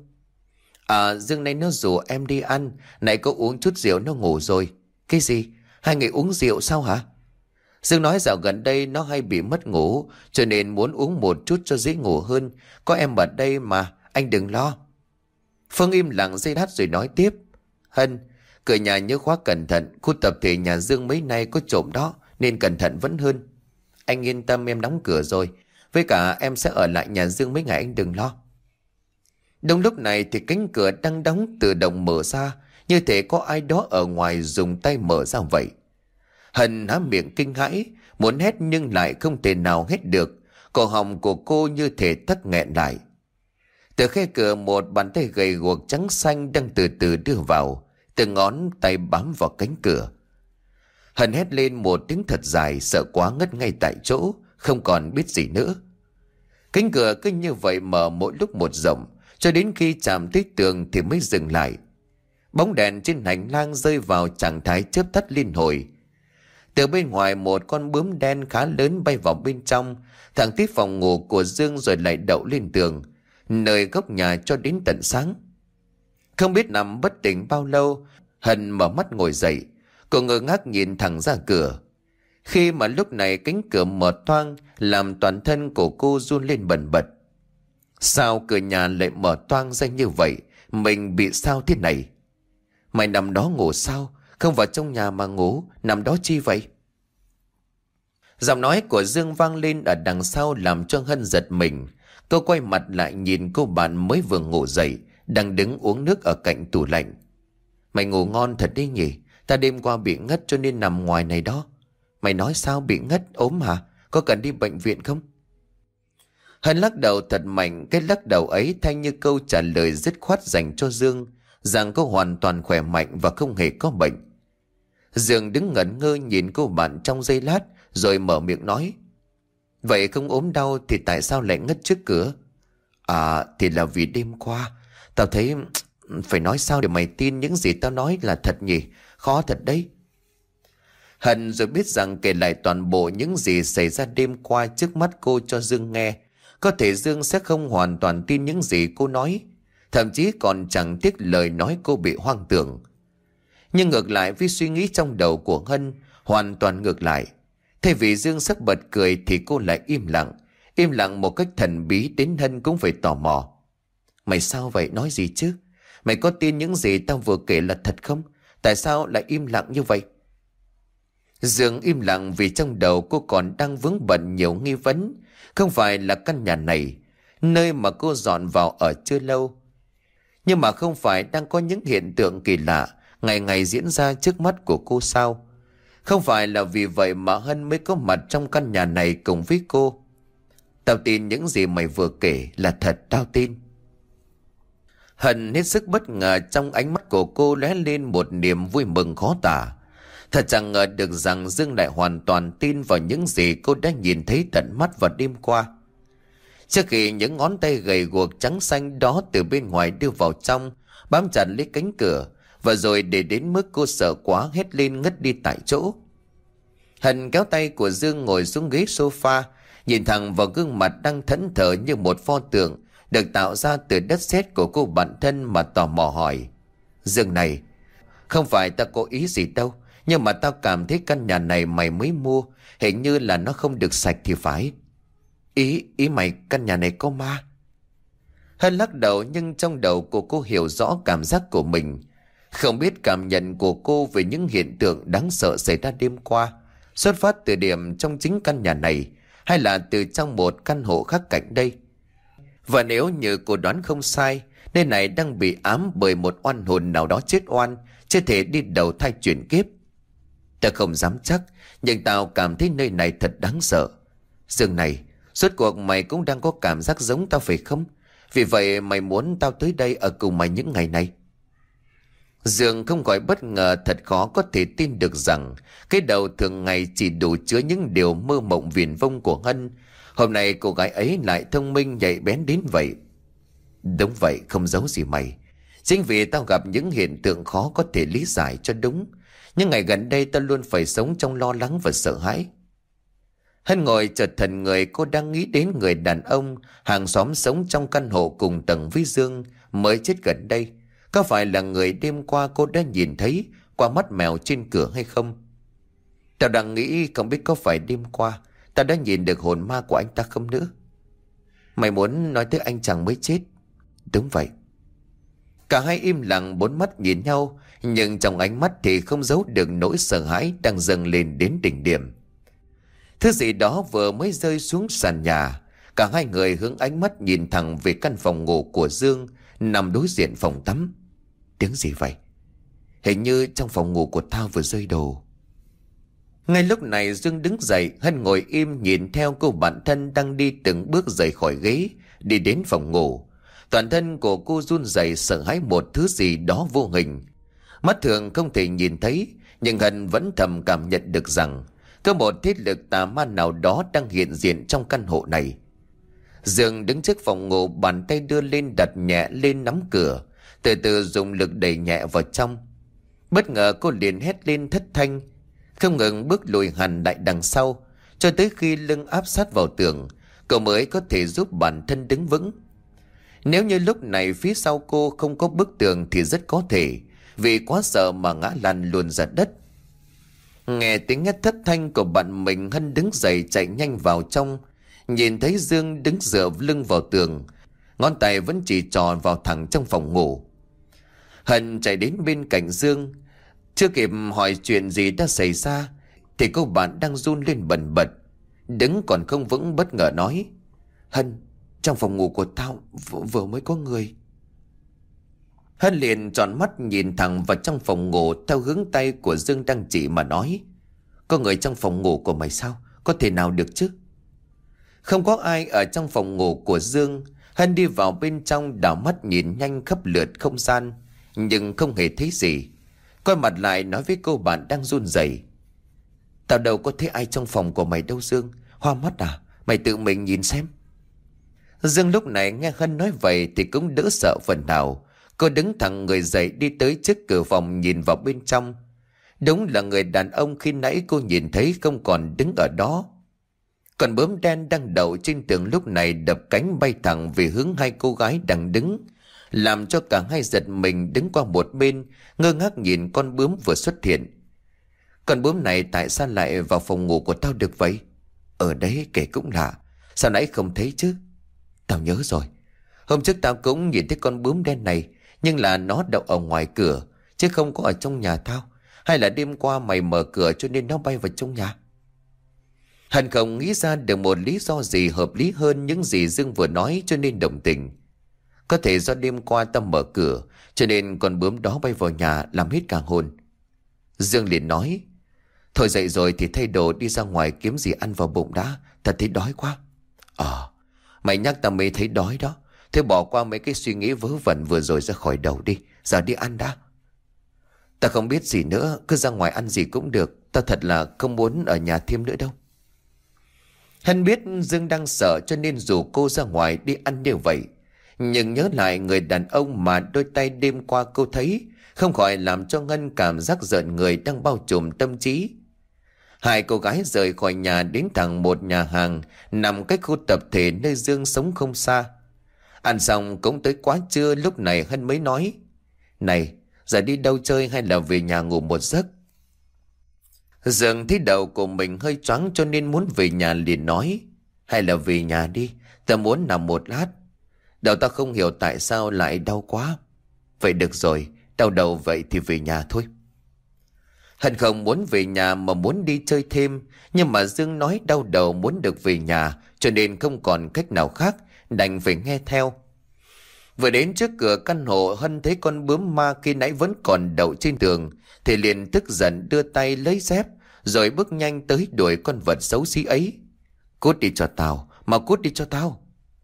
À, Dương này nó rủ em đi ăn. Này có uống chút rượu nó ngủ rồi. Cái gì? Hai người uống rượu sao hả? Dương nói dạo gần đây nó hay bị mất ngủ, cho nên muốn uống một chút cho dễ ngủ hơn. Có em ở đây mà, anh đừng lo. Phương im lặng giây lát rồi nói tiếp. Hân, cửa nhà nhớ khóa cẩn thận. Khu tập thể nhà Dương mấy nay có trộm đó, nên cẩn thận vẫn hơn. Anh yên tâm, em đóng cửa rồi. Với cả em sẽ ở lại nhà Dương mấy ngày, anh đừng lo. Đúng lúc này thì cánh cửa đang đóng tự động mở ra, như thể có ai đó ở ngoài dùng tay mở ra vậy. Hân há miệng kinh hãi, muốn hét nhưng lại không thể nào hét được. Cổ họng của cô như thể tắc nghẹn lại. Từ khe cửa một bàn tay gầy guộc trắng xanh đang từ từ đưa vào, từ ngón tay bám vào cánh cửa. Hân hét lên một tiếng thật dài, sợ quá ngất ngay tại chỗ, không còn biết gì nữa. Cánh cửa cứ như vậy mở mỗi lúc một rộng, cho đến khi chạm tới tường thì mới dừng lại. Bóng đèn trên hành lang rơi vào trạng thái chớp tắt liên hồi. Từ bên ngoài một con bướm đen khá lớn bay vào bên trong, thẳng tới phòng ngủ của Dương rồi lại đậu lên tường, nơi góc nhà cho đến tận sáng. Không biết nằm bất tỉnh bao lâu, Hân mở mắt ngồi dậy. Cô ngơ ngác nhìn thẳng ra cửa. Khi mà lúc này cánh cửa mở toang làm toàn thân của cô run lên bần bật. Sao cửa nhà lại mở toang ra như vậy? Mình bị sao thế này? Mày nằm đó ngủ sao? Không vào trong nhà mà ngủ, nằm đó chi vậy? Giọng nói của Dương vang lên ở đằng sau làm cho Hân giật mình. Cô quay mặt lại nhìn cô bạn mới vừa ngủ dậy, đang đứng uống nước ở cạnh tủ lạnh. Mày ngủ ngon thật đi nhỉ? Ta đêm qua bị ngất cho nên nằm ngoài này đó. Mày nói sao, bị ngất ốm hả? Có cần đi bệnh viện không? Hân lắc đầu thật mạnh. Cái lắc đầu ấy thanh như câu trả lời dứt khoát dành cho Dương, rằng cô hoàn toàn khỏe mạnh và không hề có bệnh. Dương đứng ngẩn ngơ nhìn cô bạn trong giây lát rồi mở miệng nói: Vậy không ốm đau thì tại sao lại ngất trước cửa? À thì là vì đêm qua tao thấy... Phải nói sao để mày tin những gì tao nói là thật nhỉ? Khó thật đấy. Hân rồi biết rằng kể lại toàn bộ những gì xảy ra đêm qua trước mắt cô cho Dương nghe. Có thể Dương sẽ không hoàn toàn tin những gì cô nói, thậm chí còn chẳng tiếc lời nói cô bị hoang tưởng. Nhưng ngược lại với suy nghĩ trong đầu của Hân, hoàn toàn ngược lại. Thay vì Dương sắp bật cười thì cô lại im lặng. Im lặng một cách thần bí đến Hân cũng phải tò mò. Mày sao vậy, nói gì chứ? Mày có tin những gì tao vừa kể là thật không? Tại sao lại im lặng như vậy? Dương im lặng vì trong đầu cô còn đang vướng bận nhiều nghi vấn. Không phải là căn nhà này, nơi mà cô dọn vào ở chưa lâu, nhưng mà không phải đang có những hiện tượng kỳ lạ ngày ngày diễn ra trước mắt của cô sao? Không phải là vì vậy mà Hân mới có mặt trong căn nhà này cùng với cô. Tao tin những gì mày vừa kể là thật, tao tin. Hân hết sức bất ngờ, trong ánh mắt của cô lóe lên một niềm vui mừng khó tả. Thật chẳng ngờ được rằng Dương lại hoàn toàn tin vào những gì cô đã nhìn thấy tận mắt vào đêm qua. Trước khi những ngón tay gầy guộc trắng xanh đó từ bên ngoài đưa vào trong, bám chặt lấy cánh cửa, và rồi để đến mức cô sợ quá hét lên ngất đi tại chỗ. Hân kéo tay của Dương ngồi xuống ghế sofa, nhìn thẳng vào gương mặt đang thẫn thờ như một pho tượng được tạo ra từ đất sét của cô bản thân mà tò mò hỏi: Dương này, không phải ta có ý gì đâu, nhưng mà tao cảm thấy căn nhà này mày mới mua, hình như là nó không được sạch thì phải. Ý, ý mày căn nhà này có ma? Hân lắc đầu, nhưng trong đầu của cô hiểu rõ cảm giác của mình. Không biết cảm nhận của cô về những hiện tượng đáng sợ xảy ra đêm qua xuất phát từ điểm trong chính căn nhà này, hay là từ trong một căn hộ khác cạnh đây. Và nếu như cô đoán không sai, nơi này đang bị ám bởi một oan hồn nào đó chết oan, chưa thể đi đầu thai chuyển kiếp. Ta không dám chắc, nhưng tao cảm thấy nơi này thật đáng sợ. Dương này, suốt cuộc mày cũng đang có cảm giác giống tao phải không? Vì vậy mày muốn tao tới đây ở cùng mày những ngày này. Dương không khỏi bất ngờ, thật khó có thể tin được rằng cái đầu thường ngày chỉ đủ chứa những điều mơ mộng viển vông của Hân, hôm nay cô gái ấy lại thông minh nhạy bén đến vậy. Đúng vậy, không giấu gì mày. Chính vì tao gặp những hiện tượng khó có thể lý giải cho đúng, nhưng ngày gần đây tao luôn phải sống trong lo lắng và sợ hãi. Hân ngồi chợt thần người, cô đang nghĩ đến người đàn ông hàng xóm sống trong căn hộ cùng tầng với Dương mới chết gần đây. Có phải là người đêm qua cô đã nhìn thấy qua mắt mèo trên cửa hay không? Tao đang nghĩ không biết có phải đêm qua tao đã nhìn được hồn ma của anh ta không nữa. Mày muốn nói tới anh chàng mới chết? Đúng vậy. Cả hai im lặng, bốn mắt nhìn nhau, nhưng trong ánh mắt thì không giấu được nỗi sợ hãi đang dâng lên đến đỉnh điểm. Thứ gì đó vừa mới rơi xuống sàn nhà, cả hai người hướng ánh mắt nhìn thẳng về căn phòng ngủ của Dương nằm đối diện phòng tắm. Tiếng gì vậy? Hình như trong phòng ngủ của tao vừa rơi đồ. Ngay lúc này Dương đứng dậy, Hân ngồi im nhìn theo cô bạn thân đang đi từng bước rời khỏi ghế, đi đến phòng ngủ. Toàn thân của cô run rẩy sợ hãi một thứ gì đó vô hình. Mắt thường không thể nhìn thấy, nhưng Hân vẫn thầm cảm nhận được rằng có một thế lực tà ma nào đó đang hiện diện trong căn hộ này. Dương đứng trước phòng ngủ, bàn tay đưa lên đặt nhẹ lên nắm cửa, từ từ dùng lực đẩy nhẹ vào trong. Bất ngờ cô liền hét lên thất thanh, không ngừng bước lùi hẳn lại đằng sau, cho tới khi lưng áp sát vào tường, cậu mới có thể giúp bản thân đứng vững. Nếu như lúc này phía sau cô không có bức tường thì rất có thể vì quá sợ mà ngã lăn luôn ra đất. Nghe tiếng hét thất thanh của bạn mình, Hân đứng dậy chạy nhanh vào trong. Nhìn thấy Dương đứng dựa lưng vào tường, ngón tay vẫn chỉ trò vào thẳng trong phòng ngủ. Hân chạy đến bên cạnh Dương, chưa kịp hỏi chuyện gì đã xảy ra thì cô bạn đang run lên bần bật, đứng còn không vững, bất ngờ nói: Hân, trong phòng ngủ của tao vừa, vừa mới có người. Hân liền tròn mắt nhìn thẳng vào trong phòng ngủ theo hướng tay của Dương đang chỉ mà nói: Có người trong phòng ngủ của mày sao? Có thể nào được chứ? Không có ai ở trong phòng ngủ của Dương. Hân đi vào bên trong, đảo mắt nhìn nhanh khắp lượt không gian, nhưng không hề thấy gì. Quay mặt lại nói với cô bạn đang run rẩy: Tao đâu có thấy ai trong phòng của mày đâu Dương. Hoa mắt à? Mày tự mình nhìn xem. Dương lúc này nghe Hân nói vậy thì cũng đỡ sợ phần nào. Cô đứng thẳng người dậy, đi tới trước cửa phòng nhìn vào bên trong. Đúng là người đàn ông khi nãy cô nhìn thấy không còn đứng ở đó. Còn bướm đen đang đậu trên tường lúc này đập cánh bay thẳng về hướng hai cô gái đang đứng, làm cho cả hai giật mình đứng qua một bên, ngơ ngác nhìn con bướm vừa xuất hiện. Con bướm này tại sao lại vào phòng ngủ của tao được vậy? Ở đấy kể cũng lạ, sao nãy không thấy chứ? Tao nhớ rồi, hôm trước tao cũng nhìn thấy con bướm đen này, nhưng là nó đậu ở ngoài cửa chứ không có ở trong nhà tao. Hay là đêm qua mày mở cửa cho nên nó bay vào trong nhà? Hân không nghĩ ra được một lý do gì hợp lý hơn những gì Dương vừa nói, cho nên đồng tình. Có thể do đêm qua tao mở cửa cho nên con bướm đó bay vào nhà làm hết cả hồn. Dương liền nói: Thôi dậy rồi thì thay đồ đi ra ngoài kiếm gì ăn vào bụng đã, ta thấy đói quá. Ờ, mày nhắc tao mới thấy đói đó. Thế bỏ qua mấy cái suy nghĩ vớ vẩn vừa rồi ra khỏi đầu đi, giờ đi ăn đã. Ta không biết gì nữa, cứ ra ngoài ăn gì cũng được. Ta thật là không muốn ở nhà thêm nữa đâu. Hân biết Dương đang sợ cho nên rủ cô ra ngoài đi ăn như vậy. Nhưng nhớ lại người đàn ông mà đôi tay đêm qua cô thấy, không khỏi làm cho Ngân cảm giác giận người đang bao trùm tâm trí. Hai cô gái rời khỏi nhà đến thẳng một nhà hàng nằm cách khu tập thể nơi Dương sống không xa. Ăn xong cũng tới quá trưa, lúc này Hân mới nói: Này, giờ đi đâu chơi hay là về nhà ngủ một giấc? Dương thấy đầu của mình hơi choáng cho nên muốn về nhà, liền nói: Hay là về nhà đi, ta muốn nằm một lát. Đầu ta không hiểu tại sao lại đau quá. Vậy được rồi, đau đầu vậy thì về nhà thôi. Hân không muốn về nhà mà muốn đi chơi thêm, nhưng mà Dương nói đau đầu muốn được về nhà, cho nên không còn cách nào khác, đành phải nghe theo. Vừa đến trước cửa căn hộ, Hân thấy con bướm ma khi nãy vẫn còn đậu trên tường thì liền tức giận đưa tay lấy dép rồi bước nhanh tới đuổi con vật xấu xí ấy. Cút đi cho tao, mà cút đi cho tao.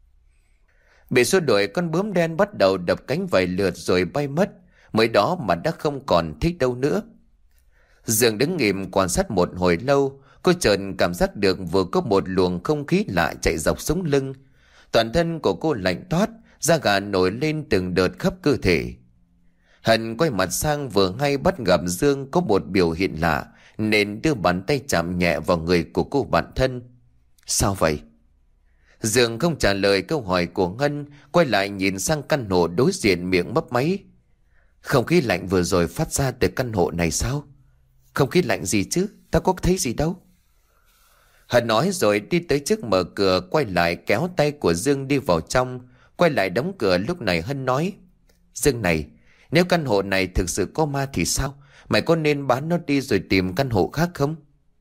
Bị xua đuổi, con bướm đen bắt đầu đập cánh vài lượt rồi bay mất, mới đó mà đã không còn thích đâu nữa. Dương đứng nghỉm quan sát một hồi lâu, cô chợt cảm giác được vừa có một luồng không khí lạ chạy dọc sống lưng. Toàn thân của cô lạnh toát, da gà nổi lên từng đợt khắp cơ thể. Hân quay mặt sang vừa hay bắt gặp Dương có một biểu hiện lạ, nên đưa bàn tay chạm nhẹ vào người của cô bạn thân. Sao vậy? Dương không trả lời câu hỏi của Ngân, quay lại nhìn sang căn hộ đối diện, miệng mấp máy. Không khí lạnh vừa rồi phát ra từ căn hộ này sao? Không khí lạnh gì chứ, ta có thấy gì đâu. Hân nói rồi đi tới trước mở cửa, quay lại kéo tay của Dương đi vào trong. Quay lại đóng cửa, lúc này Hân nói: Dương này, nếu căn hộ này thực sự có ma thì sao? Mày có nên bán nó đi rồi tìm căn hộ khác không?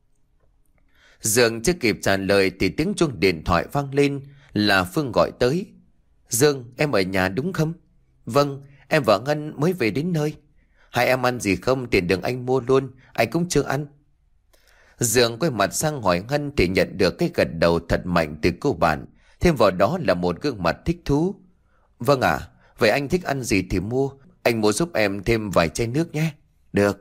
Dương chưa kịp trả lời thì tiếng chuông điện thoại vang lên, là Phương gọi tới. Dương, em ở nhà đúng không? Vâng, em và Ngân mới về đến nơi. Hai em ăn gì không? Tiền đường anh mua luôn, anh cũng chưa ăn. Dương quay mặt sang hỏi Ngân thì nhận được cái gật đầu thật mạnh từ cô bạn, thêm vào đó là một gương mặt thích thú. Vâng ạ, à, vậy anh thích ăn gì thì mua, anh mua giúp em thêm vài chai nước nhé. Được.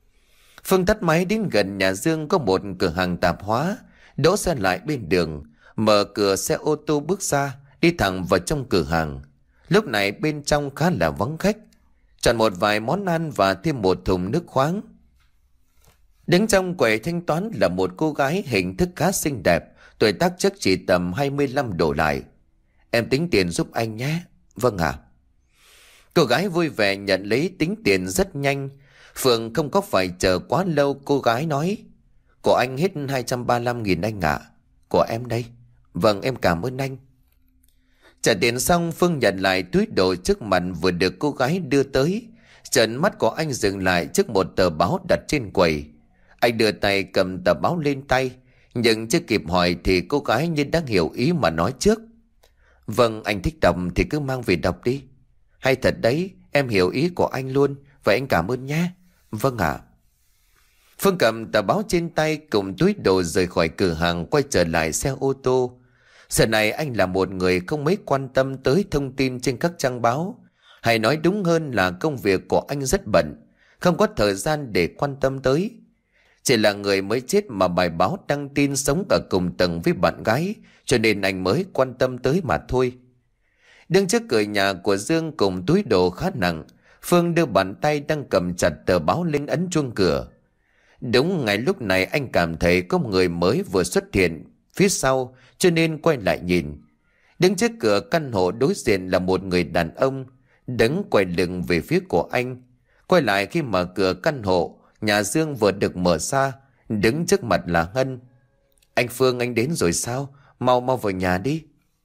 Phương tắt máy đến gần nhà Dương có một cửa hàng tạp hóa, đỗ xe lại bên đường. mở cửa xe ô tô bước ra, đi thẳng vào trong cửa hàng. Lúc này bên trong khá là vắng khách. Chọn một vài món ăn và thêm một thùng nước khoáng. Đứng trong quầy thanh toán là một cô gái hình thức khá xinh đẹp, tuổi tác chắc chỉ tầm hai mươi lăm đổ lại. Em tính tiền giúp anh nhé. Vâng ạ. Cô gái vui vẻ nhận lấy tính tiền rất nhanh. Phương không có phải chờ quá lâu, cô gái nói: Của anh hết hai trăm ba mươi lăm nghìn anh ạ. Của em đây. Vâng, em cảm ơn anh. Trả tiền xong, Phương nhận lại túi đồ trước mặt vừa được cô gái đưa tới. Trần mắt của anh dừng lại trước một tờ báo đặt trên quầy. Anh đưa tay cầm tờ báo lên tay, nhưng chưa kịp hỏi thì cô gái như đang hiểu ý mà nói trước: Vâng, anh thích đọc thì cứ mang về đọc đi. Hay thật đấy, em hiểu ý của anh luôn. Vậy anh cảm ơn nhé. Vâng ạ. Phương cầm tờ báo trên tay cùng túi đồ rời khỏi cửa hàng, quay trở lại xe ô tô. Giờ này anh là một người không mấy quan tâm tới thông tin trên các trang báo. Hay nói đúng hơn là công việc của anh rất bận, không có thời gian để quan tâm tới. Chỉ là người mới chết mà bài báo đăng tin sống ở cùng tầng với bạn gái, cho nên anh mới quan tâm tới mà thôi. Đứng trước cửa nhà của Dương cùng túi đồ khá nặng, Phương đưa bàn tay đang cầm chặt tờ báo lên ấn chuông cửa. Đúng ngay lúc này anh cảm thấy có người mới vừa xuất hiện phía sau, cho nên quay lại nhìn. Đứng trước cửa căn hộ đối diện là một người đàn ông, đứng quay lưng về phía của anh. Quay lại khi mở cửa căn hộ, nhà Dương vừa được mở ra, đứng trước mặt là Hân. Anh Phương, anh đến rồi sao? Mau mau vào nhà đi.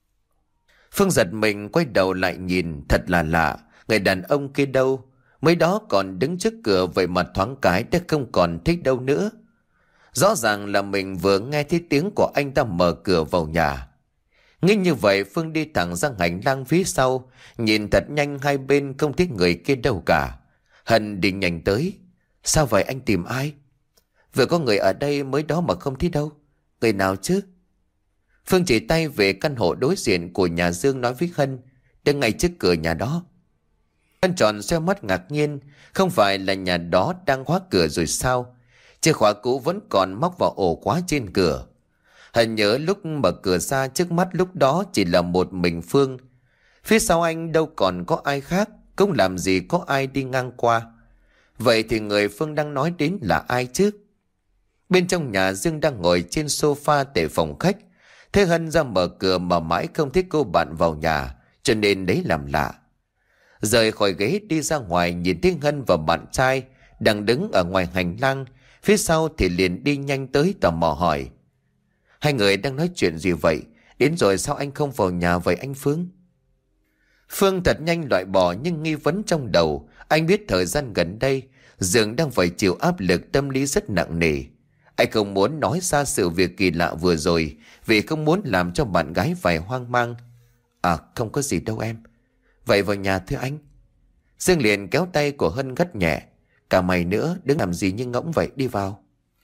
Phương giật mình quay đầu lại nhìn, thật là lạ, người đàn ông kia đâu? Mới đó còn đứng trước cửa, vậy mà thoáng cái đã không còn thích đâu nữa. Rõ ràng là mình vừa nghe thấy tiếng của anh ta mở cửa vào nhà. Nghĩ như vậy, Phương đi thẳng ra hành lang phía sau, nhìn thật nhanh hai bên không thấy người kia đâu cả. Hân đi nhanh tới. Sao vậy, anh tìm ai? Vừa có người ở đây mới đó mà không thấy đâu. Người nào chứ? Phương chỉ tay về căn hộ đối diện của nhà Dương, nói với Hân: Đứng ngay trước cửa nhà đó. Hân tròn xoe mắt ngạc nhiên, không phải là nhà đó đang khóa cửa rồi sao? Chìa khóa cũ vẫn còn móc vào ổ khóa trên cửa. Hân nhớ lúc mở cửa ra, trước mắt lúc đó chỉ là một mình Phương. Phía sau anh đâu còn có ai khác, cũng làm gì có ai đi ngang qua. Vậy thì người Phương đang nói đến là ai chứ? Bên trong nhà, Dương đang ngồi trên sofa tại phòng khách. Thế Hân ra mở cửa mà mãi không thấy cô bạn vào nhà, cho nên đấy làm lạ. Rời khỏi ghế đi ra ngoài, nhìn thấy Hân và bạn trai đang đứng ở ngoài hành lang. Phía sau thì liền đi nhanh tới, tò mò hỏi: Hai người đang nói chuyện gì vậy? Đến rồi sao anh không vào nhà vậy anh Phương? Phương thật nhanh loại bỏ những nghi vấn trong đầu. Anh biết thời gian gần đây Dương đang phải chịu áp lực tâm lý rất nặng nề. Anh không muốn nói ra sự việc kỳ lạ vừa rồi, vì không muốn làm cho bạn gái phải hoang mang. À, không có gì đâu em. Vậy vào nhà thưa anh. Dương liền kéo tay của Hân gắt nhẹ: Cả mày nữa, đứng làm gì như ngỗng vậy, đi vào.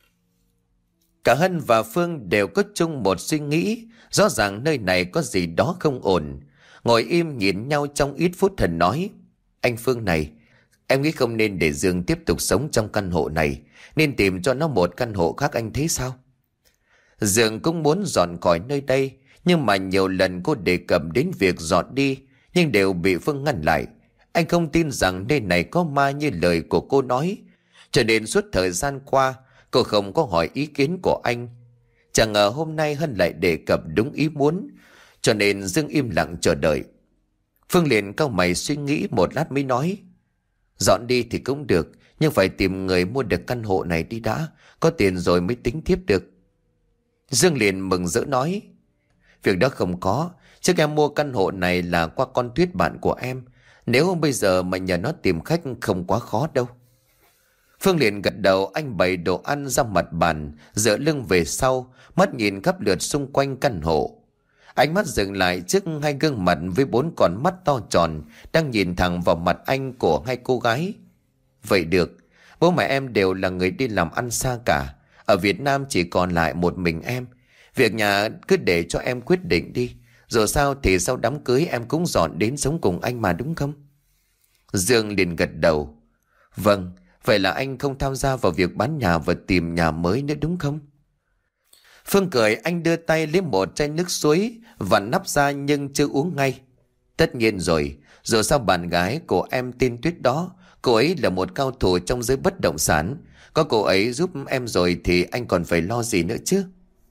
Cả Hân và Phương đều có chung một suy nghĩ, rõ ràng nơi này có gì đó không ổn. Ngồi im nhìn nhau trong ít phút, Hân nói: Anh Phương này, em nghĩ không nên để Dương tiếp tục sống trong căn hộ này, nên tìm cho nó một căn hộ khác, anh thấy sao? Dương cũng muốn dọn khỏi nơi đây, nhưng mà nhiều lần cô đề cập đến việc dọn đi, nhưng đều bị Phương ngăn lại. Anh không tin rằng nơi này có ma như lời của cô nói, cho nên suốt thời gian qua cô không có hỏi ý kiến của anh. Chẳng ngờ hôm nay Hân lại đề cập đúng ý muốn, cho nên Dương im lặng chờ đợi. Phương liền cau mày suy nghĩ một lát mới nói: Dọn đi thì cũng được, nhưng phải tìm người mua được căn hộ này đi đã, có tiền rồi mới tính tiếp được. Dương liền mừng rỡ nói: Việc đó không có, trước em mua căn hộ này là qua con Tuyết bạn của em. Nếu không bây giờ mà nhờ nó tìm khách không quá khó đâu. Phương liền gật đầu. Anh bày đồ ăn ra mặt bàn, dựa lưng về sau, mắt nhìn khắp lượt xung quanh căn hộ. Ánh mắt dừng lại trước hai gương mặt với bốn con mắt to tròn đang nhìn thẳng vào mặt anh của hai cô gái. Vậy được, bố mẹ em đều là người đi làm ăn xa cả. Ở Việt Nam chỉ còn lại một mình em. Việc nhà cứ để cho em quyết định đi. Dù sao thì sau đám cưới em cũng dọn đến sống cùng anh mà, đúng không? Dương liền gật đầu. Vâng, vậy là anh không tham gia vào việc bán nhà và tìm nhà mới nữa đúng không? Phương cười, anh đưa tay lấy một chai nước suối và nắp ra nhưng chưa uống ngay. Tất nhiên rồi, dù sao bạn gái của em tên Tuyết đó, cô ấy là một cao thủ trong giới bất động sản. Có cô ấy giúp em rồi thì anh còn phải lo gì nữa chứ.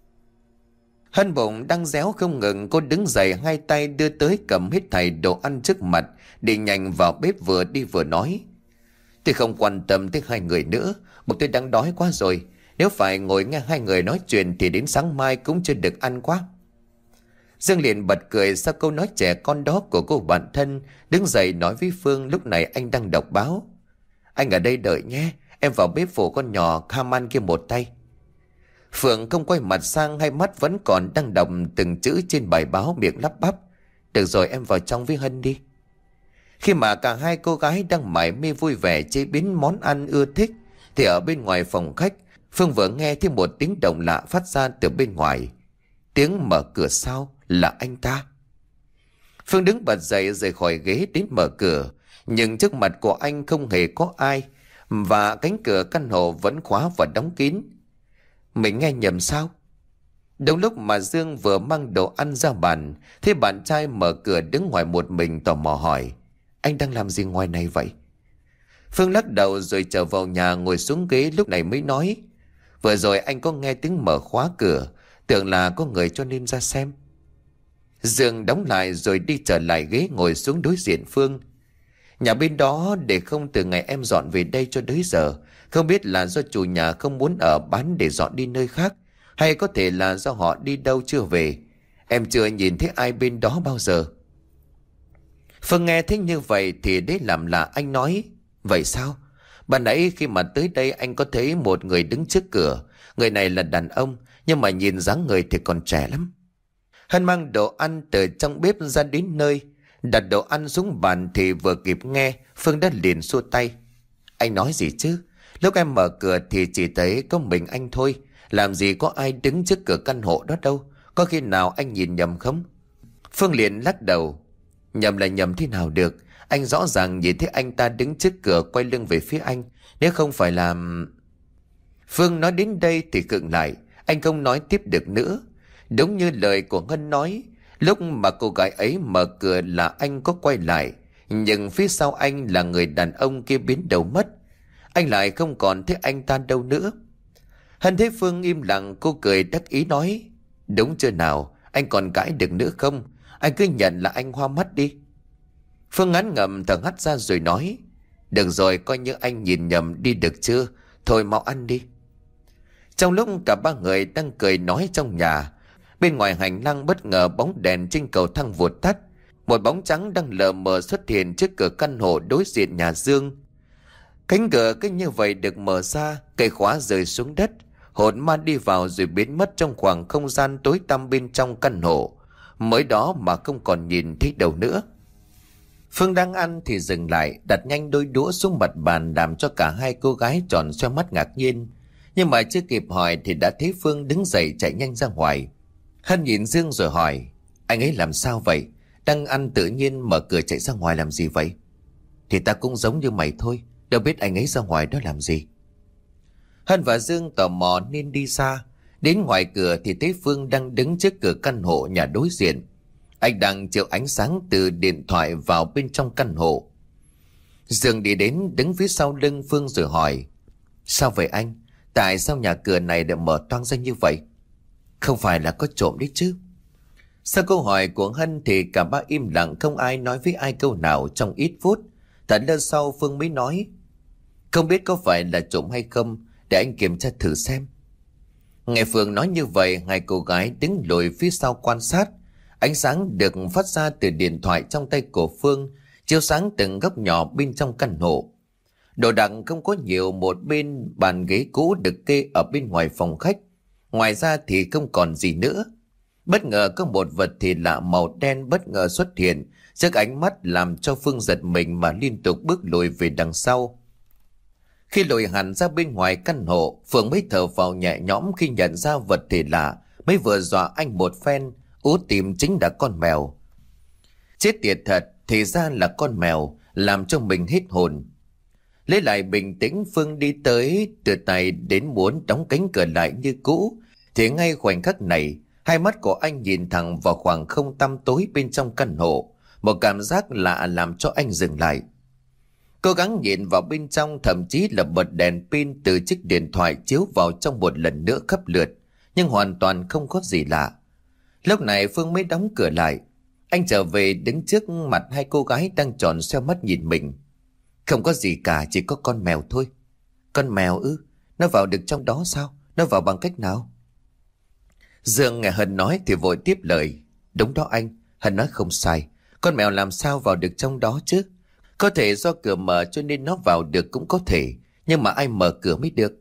Hân bụng đang réo không ngừng, cô đứng dậy, hai tay đưa tới cầm hết thảy đồ ăn trước mặt, đi nhanh vào bếp vừa đi vừa nói. Tôi không quan tâm tới hai người nữa, bụng tôi đang đói quá rồi. Nếu phải ngồi nghe hai người nói chuyện thì đến sáng mai cũng chưa được ăn quá. Dương liền bật cười sau câu nói trẻ con đó của cô bạn thân, đứng dậy nói với Phương lúc này anh đang đọc báo. Anh ở đây đợi nhé, em vào bếp phụ con nhỏ ham ăn kia một tay. Phượng không quay mặt sang, hai mắt vẫn còn đang đọc từng chữ trên bài báo, miệng lắp bắp. Được rồi, em vào trong với Hân đi. Khi mà cả hai cô gái đang mải mê vui vẻ chế biến món ăn ưa thích, thì ở bên ngoài phòng khách, Phương vừa nghe thêm một tiếng động lạ phát ra từ bên ngoài. Tiếng mở cửa sau là anh ta. Phương đứng bật dậy rời khỏi ghế đến mở cửa, nhưng trước mặt của anh không hề có ai, và cánh cửa căn hộ vẫn khóa và đóng kín. Mình nghe nhầm sao? Đúng lúc mà Dương vừa mang đồ ăn ra bàn, thấy bạn trai mở cửa đứng ngoài một mình, tò mò hỏi. Anh đang làm gì ngoài này vậy? Phương lắc đầu rồi trở vào nhà ngồi xuống ghế, lúc này mới nói. Vừa rồi anh có nghe tiếng mở khóa cửa, tưởng là có người cho nên ra xem. Dương đóng lại rồi đi trở lại ghế ngồi xuống đối diện Phương. Nhà bên đó để không từ ngày em dọn về đây cho tới giờ, không biết là do chủ nhà không muốn ở bán để dọn đi nơi khác, hay có thể là do họ đi đâu chưa về. Em chưa nhìn thấy ai bên đó bao giờ. Phương nghe thấy như vậy thì đấy làm lạ, anh nói. Vậy sao? Ban nãy khi mà tới đây anh có thấy một người đứng trước cửa. Người này là đàn ông, nhưng mà nhìn dáng người thì còn trẻ lắm. Hân mang đồ ăn từ trong bếp ra đến nơi, đặt đồ ăn xuống bàn thì vừa kịp nghe, Phương đã liền xua tay. Anh nói gì chứ? Lúc em mở cửa thì chỉ thấy có mình anh thôi, làm gì có ai đứng trước cửa căn hộ đó đâu. Có khi nào anh nhìn nhầm không? Phương liền lắc đầu. Nhầm là nhầm thế nào được? Anh rõ ràng nhìn thấy anh ta đứng trước cửa quay lưng về phía anh. Nếu không phải là... Phương nói đến đây thì khựng lại, anh không nói tiếp được nữa. Đúng như lời của Ngân nói, lúc mà cô gái ấy mở cửa là anh có quay lại, nhưng phía sau anh là người đàn ông kia biến đầu mất. Anh lại không còn thấy anh ta đâu nữa. Hân thấy Phương im lặng, cô cười đắc ý nói. Đúng chưa nào, anh còn cãi được nữa không? Anh cứ nhận là anh hoa mắt đi. Phương ngán ngẩm thở hắt ra rồi nói. Được rồi, coi như anh nhìn nhầm đi được chưa? Thôi mau ăn đi. Trong lúc cả ba người đang cười nói trong nhà, bên ngoài hành lang bất ngờ bóng đèn trên cầu thang vụt tắt. Một bóng trắng đang lờ mờ xuất hiện trước cửa căn hộ đối diện nhà Dương. Cánh cửa cứ như vậy được mở ra, cây khóa rơi xuống đất. Hồn ma đi vào rồi biến mất trong khoảng không gian tối tăm bên trong căn hộ. Mới đó mà không còn nhìn thấy đâu nữa. Phương đang ăn thì dừng lại, đặt nhanh đôi đũa xuống mặt bàn, làm cho cả hai cô gái tròn xoe mắt ngạc nhiên. Nhưng mà chưa kịp hỏi thì đã thấy Phương đứng dậy chạy nhanh ra ngoài. Hân nhìn Dương rồi hỏi. Anh ấy làm sao vậy? Đang ăn tự nhiên mở cửa chạy ra ngoài làm gì vậy? Thì ta cũng giống như mày thôi, đâu biết anh ấy ra ngoài đó làm gì. Hân và Dương tò mò nên đi xa. Đến ngoài cửa thì thấy Phương đang đứng trước cửa căn hộ nhà đối diện. Anh đang chiếu ánh sáng từ điện thoại vào bên trong căn hộ. Dương đi đến đứng phía sau lưng Phương rồi hỏi. Sao vậy anh? Tại sao nhà cửa này lại mở toang ra như vậy? Không phải là có trộm đấy chứ? Sau câu hỏi của Hân thì cả ba im lặng, không ai nói với ai câu nào trong ít phút. Thật lâu sau Phương mới nói. Không biết có phải là trộm hay không, để anh kiểm tra thử xem. Nghe Phương nói như vậy, hai cô gái đứng lùi phía sau quan sát. Ánh sáng được phát ra từ điện thoại trong tay của Phương chiếu sáng từng góc nhỏ bên trong căn hộ. Đồ đạc không có nhiều, một bên bàn ghế cũ được kê ở bên ngoài phòng khách. Ngoài ra thì không còn gì nữa. Bất ngờ có một vật thì lạ màu đen bất ngờ xuất hiện trước ánh mắt, làm cho Phương giật mình mà liên tục bước lùi về đằng sau. Khi lùi hẳn ra bên ngoài căn hộ, Phương mới thở vào nhẹ nhõm khi nhận ra vật thì lạ mới vừa dọa anh một phen, ú tìm chính là con mèo. Chết tiệt thật, thì ra là con mèo, làm cho mình hết hồn. Lấy lại bình tĩnh, Phương đi tới từ tay đến muốn đóng cánh cửa lại như cũ, Thì ngay khoảnh khắc này, hai mắt của anh nhìn thẳng vào khoảng không tăm tối bên trong căn hộ. Một cảm giác lạ làm cho anh dừng lại. Cố gắng nhìn vào bên trong, thậm chí là bật đèn pin từ chiếc điện thoại chiếu vào trong một lần nữa khắp lượt, nhưng hoàn toàn không có gì lạ. Lúc này Phương mới đóng cửa lại. Anh trở về đứng trước mặt hai cô gái đang tròn xoe mắt nhìn mình. Không có gì cả, chỉ có con mèo thôi. Con mèo ư? Nó vào được trong đó sao? Nó vào bằng cách nào? Dương nghe Hân nói thì vội tiếp lời. Đúng đó anh, Hân nói không sai. Con mèo làm sao vào được trong đó chứ? Có thể do cửa mở cho nên nó vào được cũng có thể. Nhưng mà ai mở cửa mới được?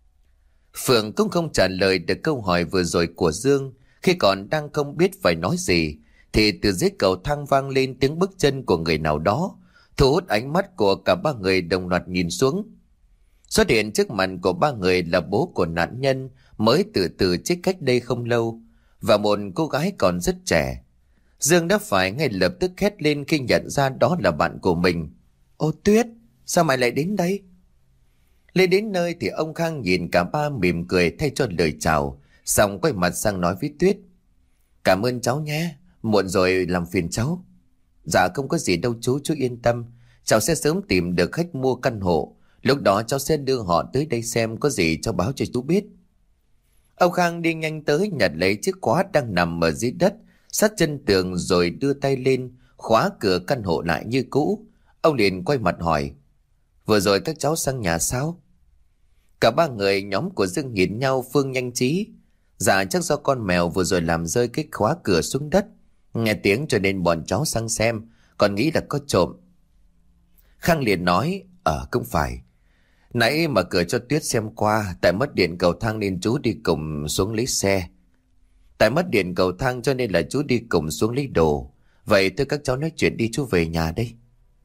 Phượng cũng không trả lời được câu hỏi vừa rồi của Dương. Khi còn đang không biết phải nói gì, thì từ dưới cầu thang vang lên tiếng bước chân của người nào đó, thu hút ánh mắt của cả ba người đồng loạt nhìn xuống. Xuất hiện trước mặt của ba người là bố của nạn nhân mới từ từ chết cách đây không lâu, và một cô gái còn rất trẻ. Dương đã phải ngay lập tức hét lên khi nhận ra đó là bạn của mình. Ô Tuyết, sao mày lại đến đây? Lên đến nơi thì ông Khang nhìn cả ba mỉm cười thay cho lời chào, xong quay mặt sang nói với Tuyết. Cảm ơn cháu nhé, muộn rồi làm phiền cháu. Dạ không có gì đâu chú, chú yên tâm. Cháu sẽ sớm tìm được khách mua căn hộ. Lúc đó cháu sẽ đưa họ tới đây xem, có gì cháu báo cho chú biết. Ông Khang đi nhanh tới nhặt lấy chiếc khóa đang nằm ở dưới đất, sát chân tường rồi đưa tay lên, khóa cửa căn hộ lại như cũ. Ông liền quay mặt hỏi. Vừa rồi các cháu sang nhà sao? Cả ba người nhóm của Dương nhìn nhau. Phương nhanh trí. Dạ chắc do con mèo vừa rồi làm rơi cái khóa cửa xuống đất. Nghe tiếng cho nên bọn cháu sang xem, còn nghĩ là có trộm. Khang liền nói. Ờ cũng phải. Nãy mở cửa cho Tuyết xem qua, tại mất điện cầu thang nên chú đi cùng xuống lấy xe. Tại mất điện cầu thang cho nên là chú đi cùng xuống lấy đồ. Vậy thôi các cháu nói chuyện đi, chú về nhà đây.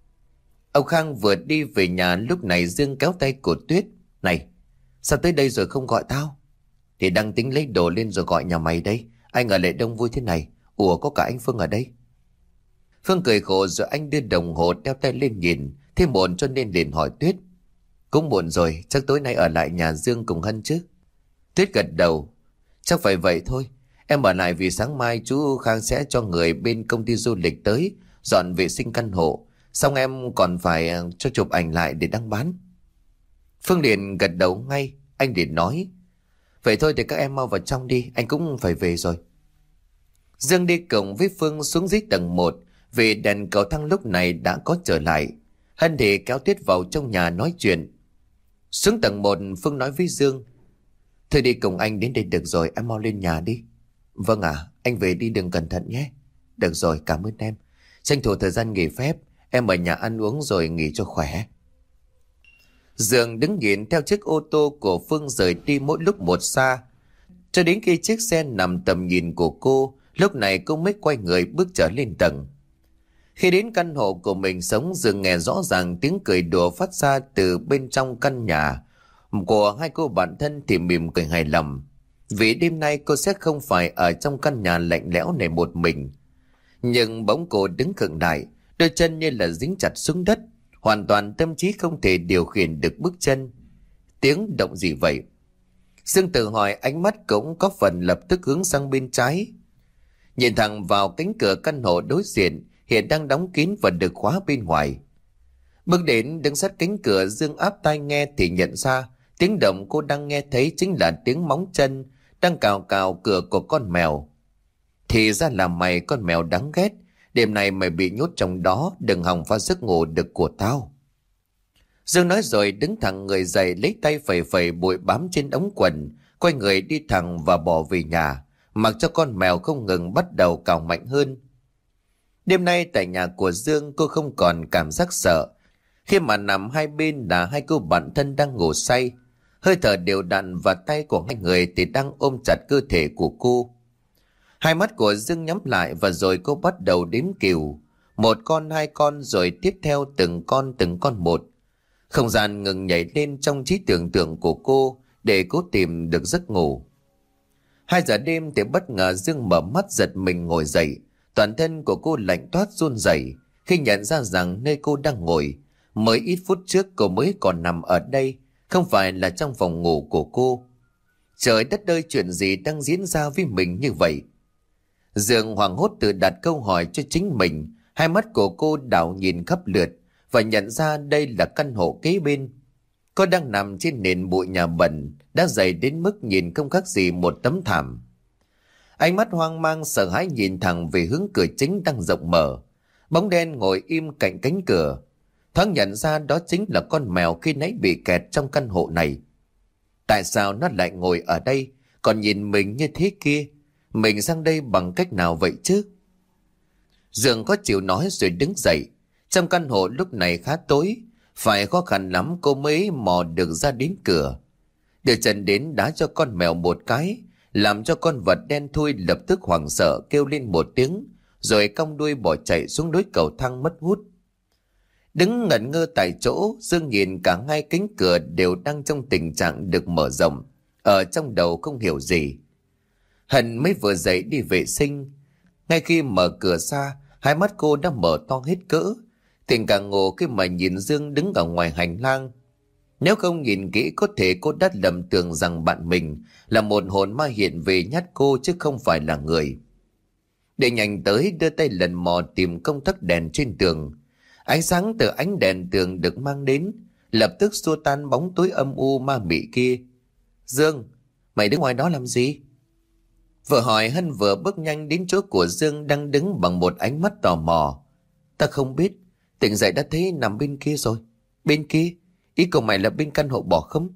Ông Khang vừa đi về nhà, lúc này Dương kéo tay của Tuyết. Này, sao tới đây rồi không gọi tao? Thì đang tính lấy đồ lên rồi gọi nhà mày đây. Anh ở lại đông vui thế này. Ủa có cả anh Phương ở đây. Phương cười khổ rồi anh đưa đồng hồ đeo tay lên nhìn. Thế muộn cho nên liền hỏi Tuyết. Cũng muộn rồi, chắc tối nay ở lại nhà Dương cùng Hân chứ? Tuyết gật đầu. Chắc phải vậy thôi. Em ở lại vì sáng mai chú Khang sẽ cho người bên công ty du lịch tới dọn vệ sinh căn hộ. Xong em còn phải cho chụp ảnh lại để đăng bán. Phương liền gật đầu ngay. Anh liền nói. Vậy thôi thì các em mau vào trong đi, anh cũng phải về rồi. Dương đi cùng với Phương xuống dưới tầng một. Vì đèn cầu thang lúc này đã có trở lại. Hân thì kéo Tuyết vào trong nhà nói chuyện. Xuống tầng một, Phương nói với Dương. Thôi đi cùng anh đến đây được rồi, em mau lên nhà đi. Vâng ạ, à, anh về đi đừng cẩn thận nhé. Được rồi, cảm ơn em. Tranh thủ thời gian nghỉ phép, em ở nhà ăn uống rồi nghỉ cho khỏe. Dương đứng nhìn theo chiếc ô tô của Phương rời đi mỗi lúc một xa. Cho đến khi chiếc xe nằm tầm nhìn của cô, lúc này cô mới quay người bước trở lên tầng. Khi đến căn hộ của mình sống, Dương nghe rõ ràng tiếng cười đùa phát ra từ bên trong căn nhà của hai cô bạn thân thì mỉm cười hài lòng. Vì đêm nay cô sẽ không phải ở trong căn nhà lạnh lẽo này một mình. Nhưng bỗng cô đứng khựng lại, đôi chân như là dính chặt xuống đất, hoàn toàn tâm trí không thể điều khiển được bước chân. Tiếng động gì vậy? Dương tự hỏi, ánh mắt cũng có phần lập tức hướng sang bên trái. Nhìn thẳng vào cánh cửa căn hộ đối diện, hiện đang đóng kín và được khóa bên ngoài. Bước đến đứng sát cánh cửa, Dương áp tai nghe thì nhận ra tiếng động cô đang nghe thấy chính là tiếng móng chân đang cào cào cửa của con mèo. Thì ra là mày, con mèo đáng ghét. Đêm nay mày bị nhốt trong đó, đừng hòng phá giấc ngủ được của tao. Dương nói rồi đứng thẳng người dậy, lấy tay phẩy phẩy bụi bám trên ống quần, quay người đi thẳng và bỏ về nhà, mặc cho con mèo không ngừng bắt đầu cào mạnh hơn. Đêm nay tại nhà của Dương, cô không còn cảm giác sợ khi mà nằm hai bên là hai cô bạn thân đang ngủ say. Hơi thở đều đặn và tay của hai người thì đang ôm chặt cơ thể của cô. Hai mắt của Dương nhắm lại và rồi cô bắt đầu đếm cừu. Một con, hai con, rồi tiếp theo từng con từng con một. Không gian ngừng nhảy lên trong trí tưởng tượng của cô để cố tìm được giấc ngủ. Hai giờ đêm thì bất ngờ Dương mở mắt giật mình ngồi dậy. Toàn thân của cô lạnh toát run rẩy khi nhận ra rằng nơi cô đang ngồi, mới ít phút trước cô mới còn nằm ở đây, không phải là trong phòng ngủ của cô. Trời đất ơi, chuyện gì đang diễn ra với mình như vậy? Dương hoảng hốt tự đặt câu hỏi cho chính mình. Hai mắt của cô đảo nhìn khắp lượt và nhận ra đây là căn hộ kế bên. Cô đang nằm trên nền bụi nhà bẩn, đã dày đến mức nhìn không khác gì một tấm thảm. Ánh mắt hoang mang sợ hãi nhìn thẳng về hướng cửa chính đang rộng mở. Bóng đen ngồi im cạnh cánh cửa. Thoáng nhận ra đó chính là con mèo khi nãy bị kẹt trong căn hộ này. Tại sao nó lại ngồi ở đây, còn nhìn mình như thế kia? Mình sang đây bằng cách nào vậy chứ? Dương có chịu nói rồi đứng dậy. Trong căn hộ lúc này khá tối, phải khó khăn lắm cô mới mò được ra đến cửa. Đưa chân đến đá cho con mèo một cái, làm cho con vật đen thui lập tức hoảng sợ kêu lên một tiếng, rồi cong đuôi bỏ chạy xuống đuôi cầu thang mất hút. Đứng ngẩn ngơ tại chỗ, Dương nhìn cả hai cánh cửa đều đang trong tình trạng được mở rộng, ở trong đầu không hiểu gì. Hân mới vừa dậy đi vệ sinh, ngay khi mở cửa ra, hai mắt cô đã mở to hết cỡ. Tình càng ngộ khi mà nhìn Dương đứng ở ngoài hành lang. Nếu không nhìn kỹ có thể cô đã lầm tưởng rằng bạn mình là một hồn ma hiện về nhát cô chứ không phải là người. Để nhanh tới đưa tay lần mò tìm công tắc đèn trên tường. Ánh sáng từ ánh đèn tường được mang đến, lập tức xua tan bóng tối âm u ma mị kia. Dương, mày đứng ngoài đó làm gì? Vừa hỏi Hân vừa bước nhanh đến chỗ của Dương đang đứng bằng một ánh mắt tò mò. Ta không biết, tỉnh dậy đã thấy nằm bên kia rồi. Bên kia? Ý của mày là bên căn hộ bỏ không?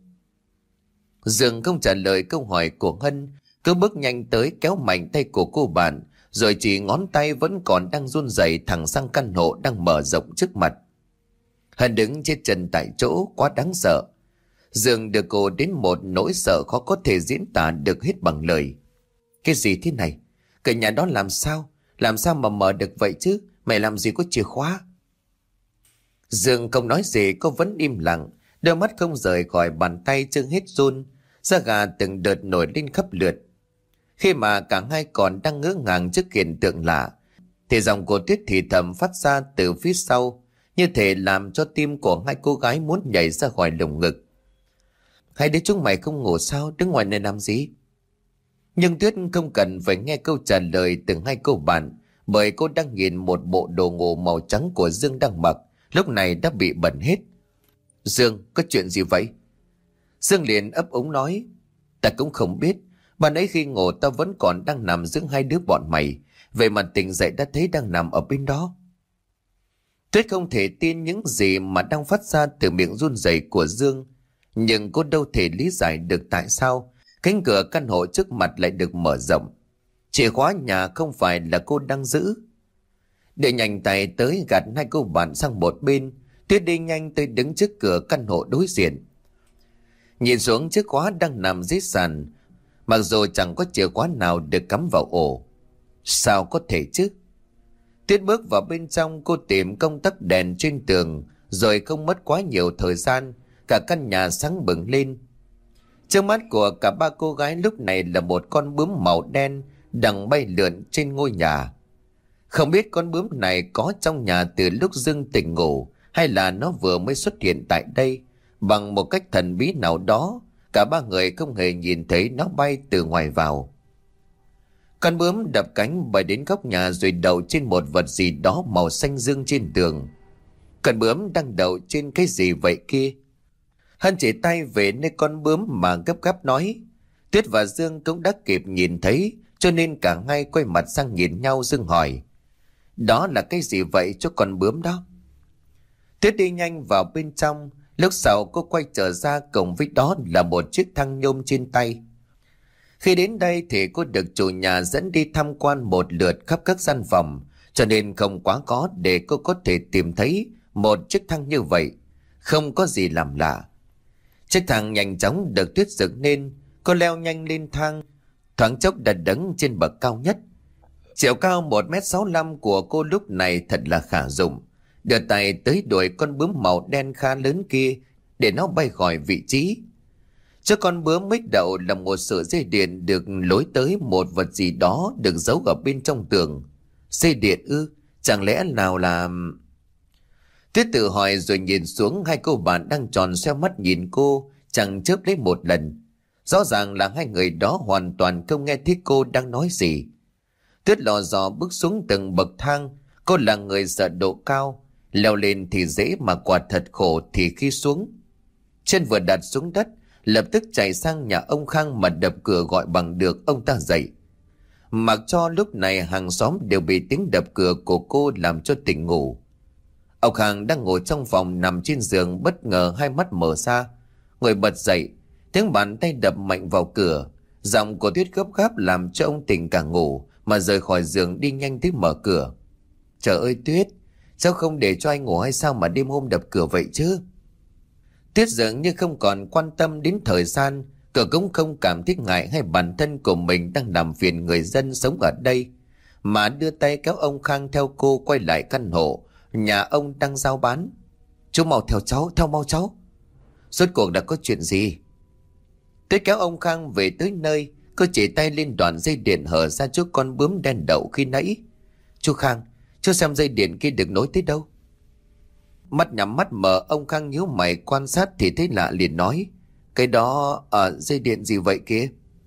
Dương không trả lời câu hỏi của Hân, cứ bước nhanh tới kéo mạnh tay của cô bạn, rồi chỉ ngón tay vẫn còn đang run rẩy thẳng sang căn hộ đang mở rộng trước mặt. Hân đứng chết chân tại chỗ quá đáng sợ. Dương đưa cô đến một nỗi sợ khó có thể diễn tả được hết bằng lời. Cái gì thế này? Cửa nhà đó làm sao? Làm sao mà mở được vậy chứ? Mày làm gì có chìa khóa? Dương không nói gì, cô vẫn im lặng, đôi mắt không rời khỏi bàn tay chưng hết run, da gà từng đợt nổi lên khắp lượt. Khi mà cả hai còn đang ngỡ ngàng trước hiện tượng lạ, thì giọng của Tuyết thì thầm phát ra từ phía sau, như thể làm cho tim của hai cô gái muốn nhảy ra khỏi lồng ngực. Hai đứa chúng mày không ngủ sao? Đứng ngoài này làm gì? Nhưng Tuyết không cần phải nghe câu trả lời từ hai cô bạn, bởi cô đang nhìn một bộ đồ ngủ màu trắng của Dương đang mặc, lúc này đã bị bẩn hết. Dương, có chuyện gì vậy? Dương liền ấp úng nói, ta cũng không biết, ban ấy khi ngủ ta vẫn còn đang nằm giữa hai đứa bọn mày, vậy mà tỉnh dậy đã thấy đang nằm ở bên đó. Tuyết không thể tin những gì mà đang phát ra từ miệng run rẩy của Dương, nhưng cô đâu thể lý giải được tại sao cánh cửa căn hộ trước mặt lại được mở rộng. Chìa khóa nhà không phải là cô đang giữ. Để nhanh tay tới gạt hai cô bạn sang một bên, Tuyết đi nhanh tới đứng trước cửa căn hộ đối diện. Nhìn xuống chiếc khóa đang nằm dưới sàn, mặc dù chẳng có chìa khóa nào được cắm vào ổ. Sao có thể chứ? Tuyết bước vào bên trong, cô tìm công tắc đèn trên tường, rồi không mất quá nhiều thời gian, cả căn nhà sáng bừng lên. Trước mắt của cả ba cô gái lúc này là một con bướm màu đen đang bay lượn trên ngôi nhà. Không biết con bướm này có trong nhà từ lúc Dương tỉnh ngủ, hay là nó vừa mới xuất hiện tại đây. Bằng một cách thần bí nào đó, cả ba người không hề nhìn thấy nó bay từ ngoài vào. Con bướm đập cánh bay đến góc nhà rồi đậu trên một vật gì đó màu xanh dương trên tường. Con bướm đang đậu trên cái gì vậy kia? Hân chỉ tay về nơi con bướm mà gấp gáp nói. Tuyết và Dương cũng đã kịp nhìn thấy, cho nên cả hai quay mặt sang nhìn nhau. Dương hỏi, đó là cái gì vậy cho con bướm đó? Tuyết đi nhanh vào bên trong, lúc sau cô quay trở ra cùng với đó là một chiếc thang nhôm trên tay. Khi đến đây thì cô được chủ nhà dẫn đi tham quan một lượt khắp các gian phòng, cho nên không quá khó để cô có thể tìm thấy một chiếc thang như vậy. Không có gì làm lạ. Chiếc thang nhanh chóng được Tuyết dựng nên, cô leo nhanh lên thang, thoáng chốc đã đứng trên bậc cao nhất. Chiều cao một mét sáu lăm của cô lúc này thật là khả dụng. Đưa tay tới đuổi con bướm màu đen khá lớn kia để nó bay khỏi vị trí. Cho con bướm mít đậu là một sợi dây điện được lối tới một vật gì đó được giấu ở bên trong tường. Dây điện ư? Chẳng lẽ nào là... Tuyết tự hỏi rồi nhìn xuống hai cô bạn đang tròn xoe mắt nhìn cô, chẳng chớp lấy một lần. Rõ ràng là hai người đó hoàn toàn không nghe thấy cô đang nói gì. Tuyết lò dò bước xuống từng bậc thang. Cô là người sợ độ cao, leo lên thì dễ mà quả thật khổ thì khi xuống. Chân vừa đặt xuống đất, lập tức chạy sang nhà ông Khang mà đập cửa gọi bằng được ông ta dậy. Mặc cho lúc này hàng xóm đều bị tiếng đập cửa của cô làm cho tỉnh ngủ. Ông Khang đang ngồi trong phòng nằm trên giường, bất ngờ hai mắt mở ra, người bật dậy, tiếng bàn tay đập mạnh vào cửa. Giọng của Tuyết gấp gáp làm cho ông tỉnh cả ngủ mà rời khỏi giường đi nhanh tới mở cửa. Trời ơi Tuyết, sao không để cho anh ngủ hay sao mà đêm hôm đập cửa vậy chứ? Tuyết dường như không còn quan tâm đến thời gian, cậu cũng không cảm thấy ngại hay bản thân của mình đang làm phiền người dân sống ở đây, mà đưa tay kéo ông Khang theo cô quay lại căn hộ nhà ông đang giao bán. Chú mau theo cháu, theo mau cháu. Rốt cuộc đã có chuyện gì? Tuyết kéo ông Khang về tới nơi, cô chỉ tay lên đoạn dây điện hở ra chỗ con bướm đen đậu khi nãy. Chú Khang, chú xem dây điện kia được nối tới đâu? Mắt nhắm mắt mở, ông Khang nhíu mày quan sát thì thấy lạ liền nói, cái đó ở à, dây điện gì vậy kia?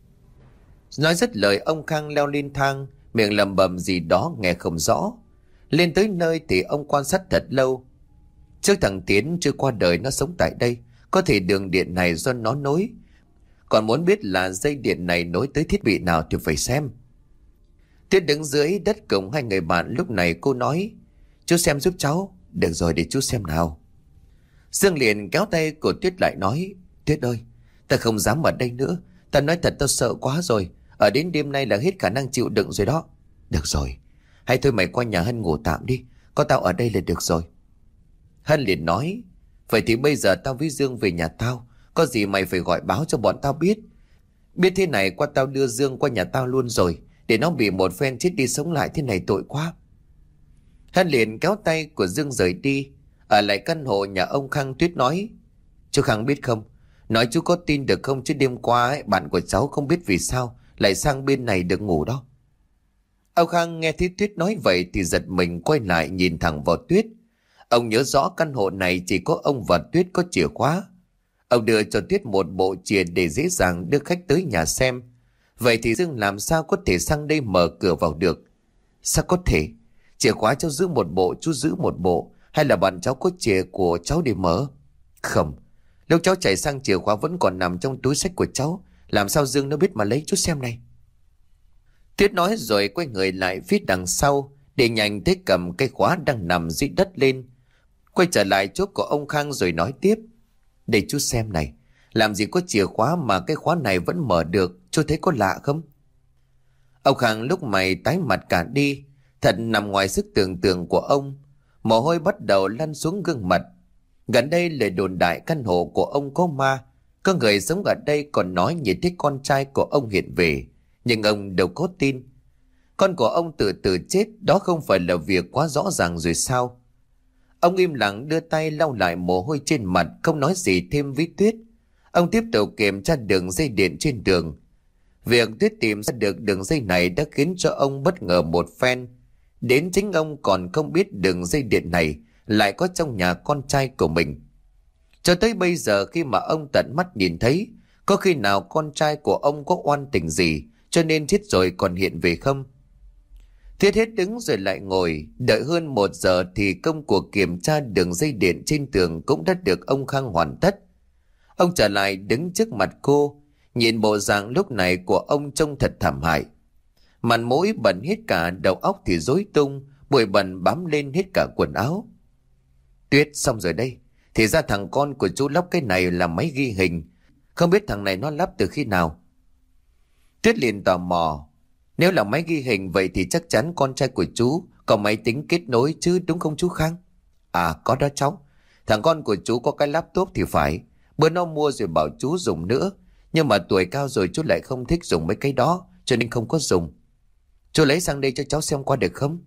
Nói dứt lời ông Khang leo lên thang, miệng lẩm bẩm gì đó nghe không rõ. Lên tới nơi thì ông quan sát thật lâu. Trước thằng Tiến chưa qua đời nó sống tại đây, có thể đường điện này do nó nối. Còn muốn biết là dây điện này nối tới thiết bị nào thì phải xem. Tuyết đứng dưới đất cùng hai người bạn, lúc này cô nói, chú xem giúp cháu. Được rồi, để chú xem nào. Dương liền kéo tay của Tuyết lại nói, Tuyết ơi, ta không dám ở đây nữa. Ta nói thật, tao sợ quá rồi. Ở đến đêm nay là hết khả năng chịu đựng rồi đó. Được rồi, hay thôi mày qua nhà Hân ngủ tạm đi, có tao ở đây là được rồi. Hân liền nói, vậy thì bây giờ tao với Dương về nhà tao, có gì mày phải gọi báo cho bọn tao biết. Biết thế này qua tao đưa Dương qua nhà tao luôn rồi, để nó bị một phen chết đi sống lại thế này tội quá. Hân liền kéo tay của Dương rời đi. Ở lại căn hộ nhà ông Khang, Tuyết nói, chú Khang biết không, nói chú có tin được không chứ đêm qua ấy, bạn của cháu không biết vì sao lại sang bên này được ngủ đó. Ông Khang nghe thấy Tuyết nói vậy thì giật mình quay lại nhìn thẳng vào Tuyết. Ông nhớ rõ căn hộ này chỉ có ông và Tuyết có chìa khóa. Ông đưa cho Tuyết một bộ chìa để dễ dàng đưa khách tới nhà xem. Vậy thì Dương làm sao có thể sang đây mở cửa vào được? Sao có thể? Chìa khóa cháu giữ một bộ, chú giữ một bộ, hay là bạn cháu có chìa của cháu để mở? Không, lúc cháu chạy sang chìa khóa vẫn còn nằm trong túi xách của cháu. Làm sao Dương nó biết mà lấy, chú xem này. Tuyết nói rồi quay người lại phía đằng sau, để nhanh thấy cầm cái khóa đang nằm dưới đất lên. Quay trở lại chỗ của ông Khang rồi nói tiếp, để chú xem này, làm gì có chìa khóa mà cái khóa này vẫn mở được, chú thấy có lạ không? Ông Khang lúc mày tái mặt cả đi, thật nằm ngoài sức tưởng tượng của ông. Mồ hôi bắt đầu lăn xuống gương mặt. Gần đây lời đồn đại căn hộ của ông có ma. Có người sống ở đây còn nói nhìn thấy con trai của ông hiện về, nhưng ông đâu có tin. Con của ông tự tử chết, đó không phải là việc quá rõ ràng rồi sao? Ông im lặng đưa tay lau lại mồ hôi trên mặt, không nói gì thêm với Tuyết. Ông tiếp tục kiểm tra đường dây điện trên đường. Việc Tuyết tìm ra được đường dây này đã khiến cho ông bất ngờ một phen. Đến chính ông còn không biết đường dây điện này lại có trong nhà con trai của mình. Cho tới bây giờ khi mà ông tận mắt nhìn thấy, có khi nào con trai của ông có oan tình gì cho nên chết rồi còn hiện về không? Tuyết hết đứng rồi lại ngồi, đợi hơn một giờ thì công cuộc kiểm tra đường dây điện trên tường cũng đã được ông Khang hoàn tất. Ông trở lại đứng trước mặt cô, nhìn bộ dạng lúc này của ông trông thật thảm hại. Mặt mũi bẩn hết cả, đầu óc thì rối tung, bụi bẩn bám lên hết cả quần áo. Tuyết, xong rồi đây. Thì ra thằng con của chú lắp cái này là máy ghi hình. Không biết thằng này nó lắp từ khi nào? Tuyết liền tò mò. Nếu là máy ghi hình vậy thì chắc chắn con trai của chú có máy tính kết nối chứ, đúng không chú Khang? À có đó cháu. Thằng con của chú có cái laptop thì phải. Bữa nó mua rồi bảo chú dùng nữa. Nhưng mà tuổi cao rồi chú lại không thích dùng mấy cái đó, cho nên không có dùng. Chú lấy sang đây cho cháu xem qua được không?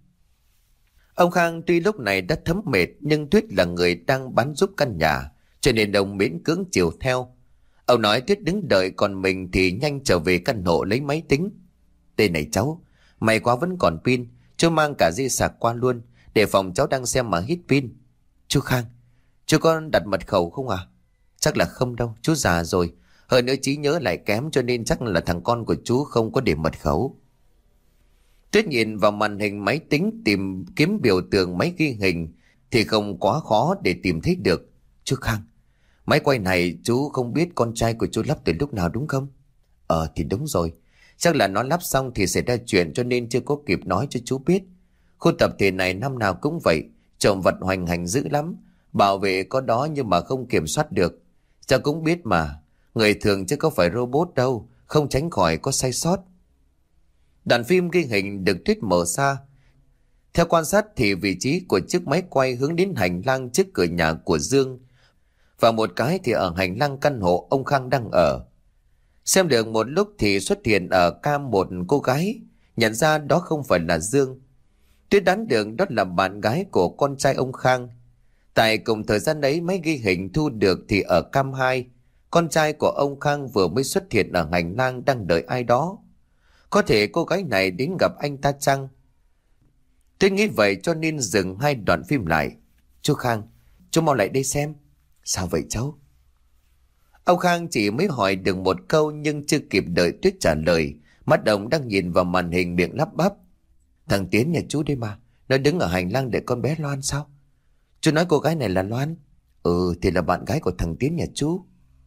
Ông Khang tuy lúc này đã thấm mệt, nhưng Tuyết là người đang bán giúp căn nhà, cho nên ông miễn cưỡng chiều theo. Ông nói Tuyết đứng đợi, còn mình thì nhanh trở về căn hộ lấy máy tính. Đây này cháu, may quá vẫn còn pin, chú mang cả dây sạc qua luôn, để phòng cháu đang xem mà hít pin. Chú Khang, chú có đặt mật khẩu không à? Chắc là không đâu, chú già rồi. Hơn nữa trí nhớ lại kém, cho nên chắc là thằng con của chú không có để mật khẩu. Tuyết nhìn vào màn hình máy tính tìm kiếm biểu tượng máy ghi hình thì không quá khó để tìm thấy được. Chú Khang, máy quay này chú không biết con trai của chú lắp từ lúc nào đúng không? Ờ thì đúng rồi. Chắc là nó lắp xong thì xảy ra chuyện cho nên chưa có kịp nói cho chú biết. Khu tập thể này năm nào cũng vậy, trộm vật hoành hành dữ lắm. Bảo vệ có đó nhưng mà không kiểm soát được. Cháu cũng biết mà, người thường chứ có phải robot đâu, không tránh khỏi có sai sót. Đoạn phim ghi hình được Tuyết mở ra. Theo quan sát thì vị trí của chiếc máy quay hướng đến hành lang trước cửa nhà của Dương, và một cái thì ở hành lang căn hộ ông Khang đang ở. Xem được một lúc thì xuất hiện ở cam một cô gái, nhận ra đó không phải là Dương. Tuyết đoán được đó là bạn gái của con trai ông Khang. Tại cùng thời gian ấy máy ghi hình thu được thì ở cam hai, con trai của ông Khang vừa mới xuất hiện ở hành lang đang đợi ai đó. Có thể cô gái này đến gặp anh ta chăng? Tôi nghĩ vậy cho nên dừng hai đoạn phim lại. Chú Khang, chú mau lại đây xem. Sao vậy cháu? Ông Khang chỉ mới hỏi được một câu nhưng chưa kịp đợi Tuyết trả lời, mắt ông đang nhìn vào màn hình miệng lắp bắp. Thằng Tiến nhà chú đây mà, nó đứng ở hành lang để con bé Loan sao? Chú nói cô gái này là Loan? Ừ thì là bạn gái của thằng Tiến nhà chú.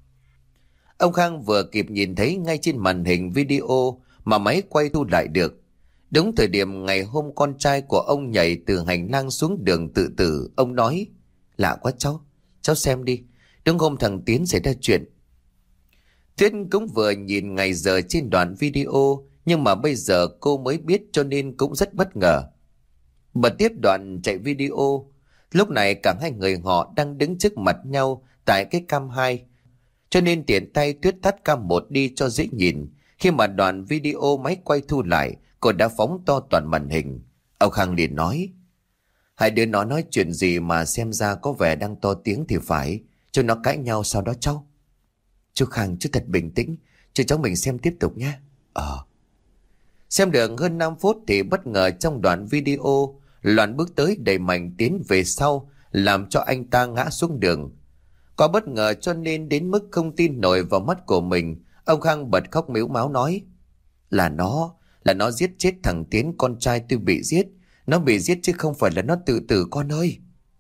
Ông Khang vừa kịp nhìn thấy ngay trên màn hình video mà máy quay thu lại được. Đúng thời điểm ngày hôm con trai của ông nhảy từ hành lang xuống đường tự tử, ông nói: lạ quá cháu, cháu xem đi, đúng hôm thằng Tiến xảy ra chuyện. Tuyết cũng vừa nhìn ngày giờ trên đoạn video, nhưng mà bây giờ cô mới biết cho nên cũng rất bất ngờ. Bật tiếp đoạn chạy video. Lúc này cả hai người họ đang đứng trước mặt nhau tại cái cam hai, cho nên tiện tay Tuyết tắt cam một đi cho dễ nhìn. Khi mà đoạn video máy quay thu lại, cô đã phóng to toàn màn hình. Ông Khang liền nói: hai đứa nó nói chuyện gì mà xem ra có vẻ đang to tiếng thì phải, cho nó cãi nhau sau đó cháu. Chú Khang, chú thật bình tĩnh, chú cháu mình xem tiếp tục nhé. Ờ. Xem được hơn năm phút thì bất ngờ trong đoạn video, Loan bước tới đẩy mạnh tiến về sau, làm cho anh ta ngã xuống đường. Quá bất ngờ cho nên đến mức không tin nổi vào mắt của mình, ông Khang bật khóc mếu máo nói: Là nó, là nó giết chết thằng Tiến, con trai tôi bị giết. Nó bị giết chứ không phải là nó tự tử con ơi.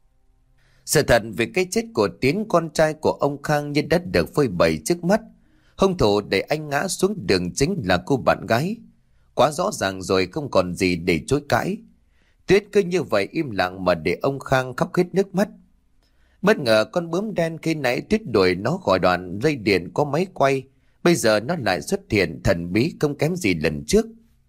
Sự thật về cái chết của Tiến, con trai của ông Khang, như đất được phơi bày trước mắt. Hung thủ để anh ngã xuống đường chính là cô bạn gái. Quá rõ ràng rồi, không còn gì để chối cãi. Tuyết cứ như vậy im lặng mà để ông Khang khóc hết nước mắt. Bất ngờ con bướm đen khi nãy Tuyết đuổi nó khỏi đoạn dây điện có máy quay, bây giờ nó lại xuất hiện thần bí không kém gì lần trước.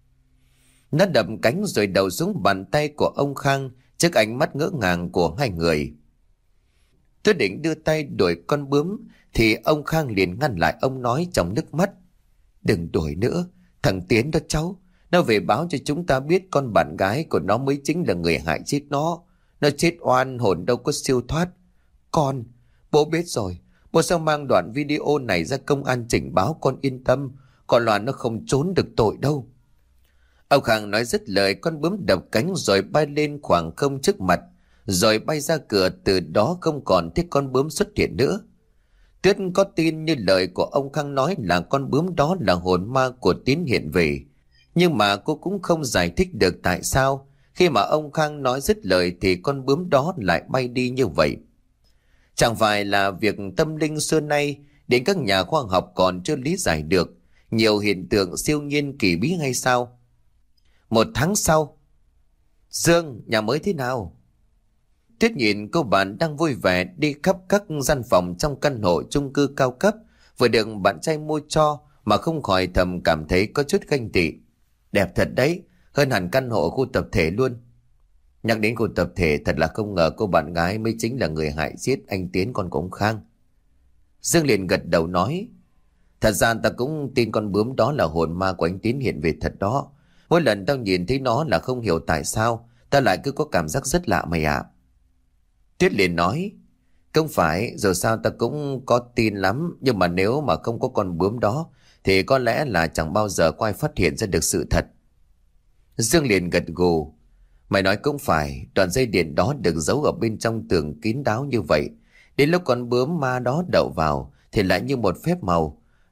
Nó đập cánh rồi đầu xuống bàn tay của ông Khang trước ánh mắt ngỡ ngàng của hai người. Tôi định đưa tay đuổi con bướm thì ông Khang liền ngăn lại, ông nói trong nước mắt: Đừng đuổi nữa, thằng Tiến đó cháu, nó về báo cho chúng ta biết con bạn gái của nó mới chính là người hại chết nó. Nó chết oan, hồn đâu có siêu thoát. Con, bố biết rồi, bố sao mang đoạn video này ra công an trình báo, con yên tâm, con Loan nó không trốn được tội đâu. Ông Khang nói dứt lời, con bướm đập cánh rồi bay lên khoảng không trước mặt, rồi bay ra cửa. Từ đó không còn thấy con bướm xuất hiện nữa. Tuyết có tin như lời của ông Khang nói là con bướm đó là hồn ma của Tiến hiện về, nhưng mà cô cũng không giải thích được tại sao khi mà ông Khang nói dứt lời thì con bướm đó lại bay đi như vậy. Chẳng phải là việc tâm linh xưa nay đến các nhà khoa học còn chưa lý giải được nhiều hiện tượng siêu nhiên kỳ bí hay sao? Một tháng sau. Dương, nhà mới thế nào? Tuyết nhìn cô bạn đang vui vẻ đi khắp các gian phòng trong căn hộ chung cư cao cấp vừa được bạn trai mua cho mà không khỏi thầm cảm thấy có chút ganh tị. Đẹp thật đấy, hơn hẳn căn hộ khu tập thể luôn. Nhắc đến khu tập thể, thật là không ngờ cô bạn gái mới chính là người hại giết anh Tiến, con của ông Khang. Dương liền gật đầu nói: Thật ra ta cũng tin con bướm đó là hồn ma của anh Tiến hiện về thật đó. Mỗi lần tao nhìn thấy nó là không hiểu tại sao ta lại cứ có cảm giác rất lạ mày ạ. Tuyết liền nói: Không phải, dù sao ta cũng có tin lắm, nhưng mà nếu mà không có con bướm đó thì có lẽ là chẳng bao giờ có ai phát hiện ra được sự thật. Dương liền gật gù: Mày nói cũng phải, đoạn dây điện đó được giấu ở bên trong tường kín đáo như vậy. Đến lúc con bướm ma đó đậu vào thì lại như một phép màu.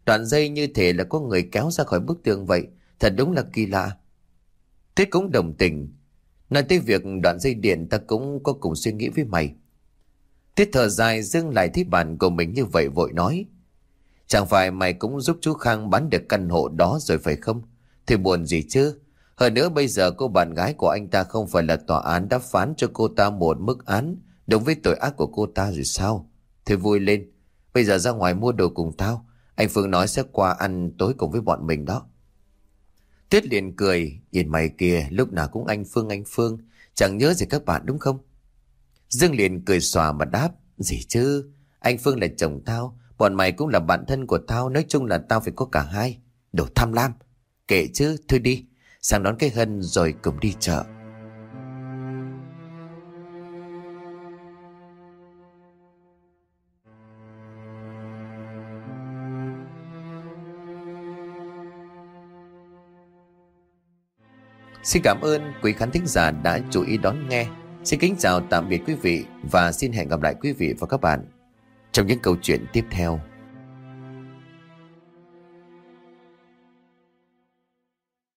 Đoạn dây như thể là có người kéo ra khỏi bức tường vậy. Thật đúng là kỳ lạ. Tuyết cũng đồng tình. Nói tới việc đoạn dây điện, ta cũng có cùng suy nghĩ với mày. Tuyết thở dài, dưng lại thấy bạn của mình như vậy vội nói. Chẳng phải mày cũng giúp chú Khang bán được căn hộ đó rồi phải không? Thì buồn gì chứ. Hơn nữa bây giờ cô bạn gái của anh ta không phải là tòa án đã phán cho cô ta một mức án đúng với tội ác của cô ta rồi sao? Thôi vui lên. Bây giờ ra ngoài mua đồ cùng tao. Anh Phương nói sẽ qua ăn tối cùng với bọn mình đó. Tuyết liền cười. Nhìn mày kìa, lúc nào cũng anh Phương anh Phương. Chẳng nhớ gì các bạn đúng không? Dương liền cười xòa mà đáp. Gì chứ? Anh Phương là chồng tao. Bọn mày cũng là bạn thân của tao. Nói chung là tao phải có cả hai. Đồ tham lam. Kệ chứ, thôi đi. Sang đón cái Hân rồi cùng đi chợ. Xin cảm ơn quý khán thính giả đã chú ý đón nghe. Xin kính chào tạm biệt quý vị và xin hẹn gặp lại quý vị và các bạn trong những câu chuyện tiếp theo.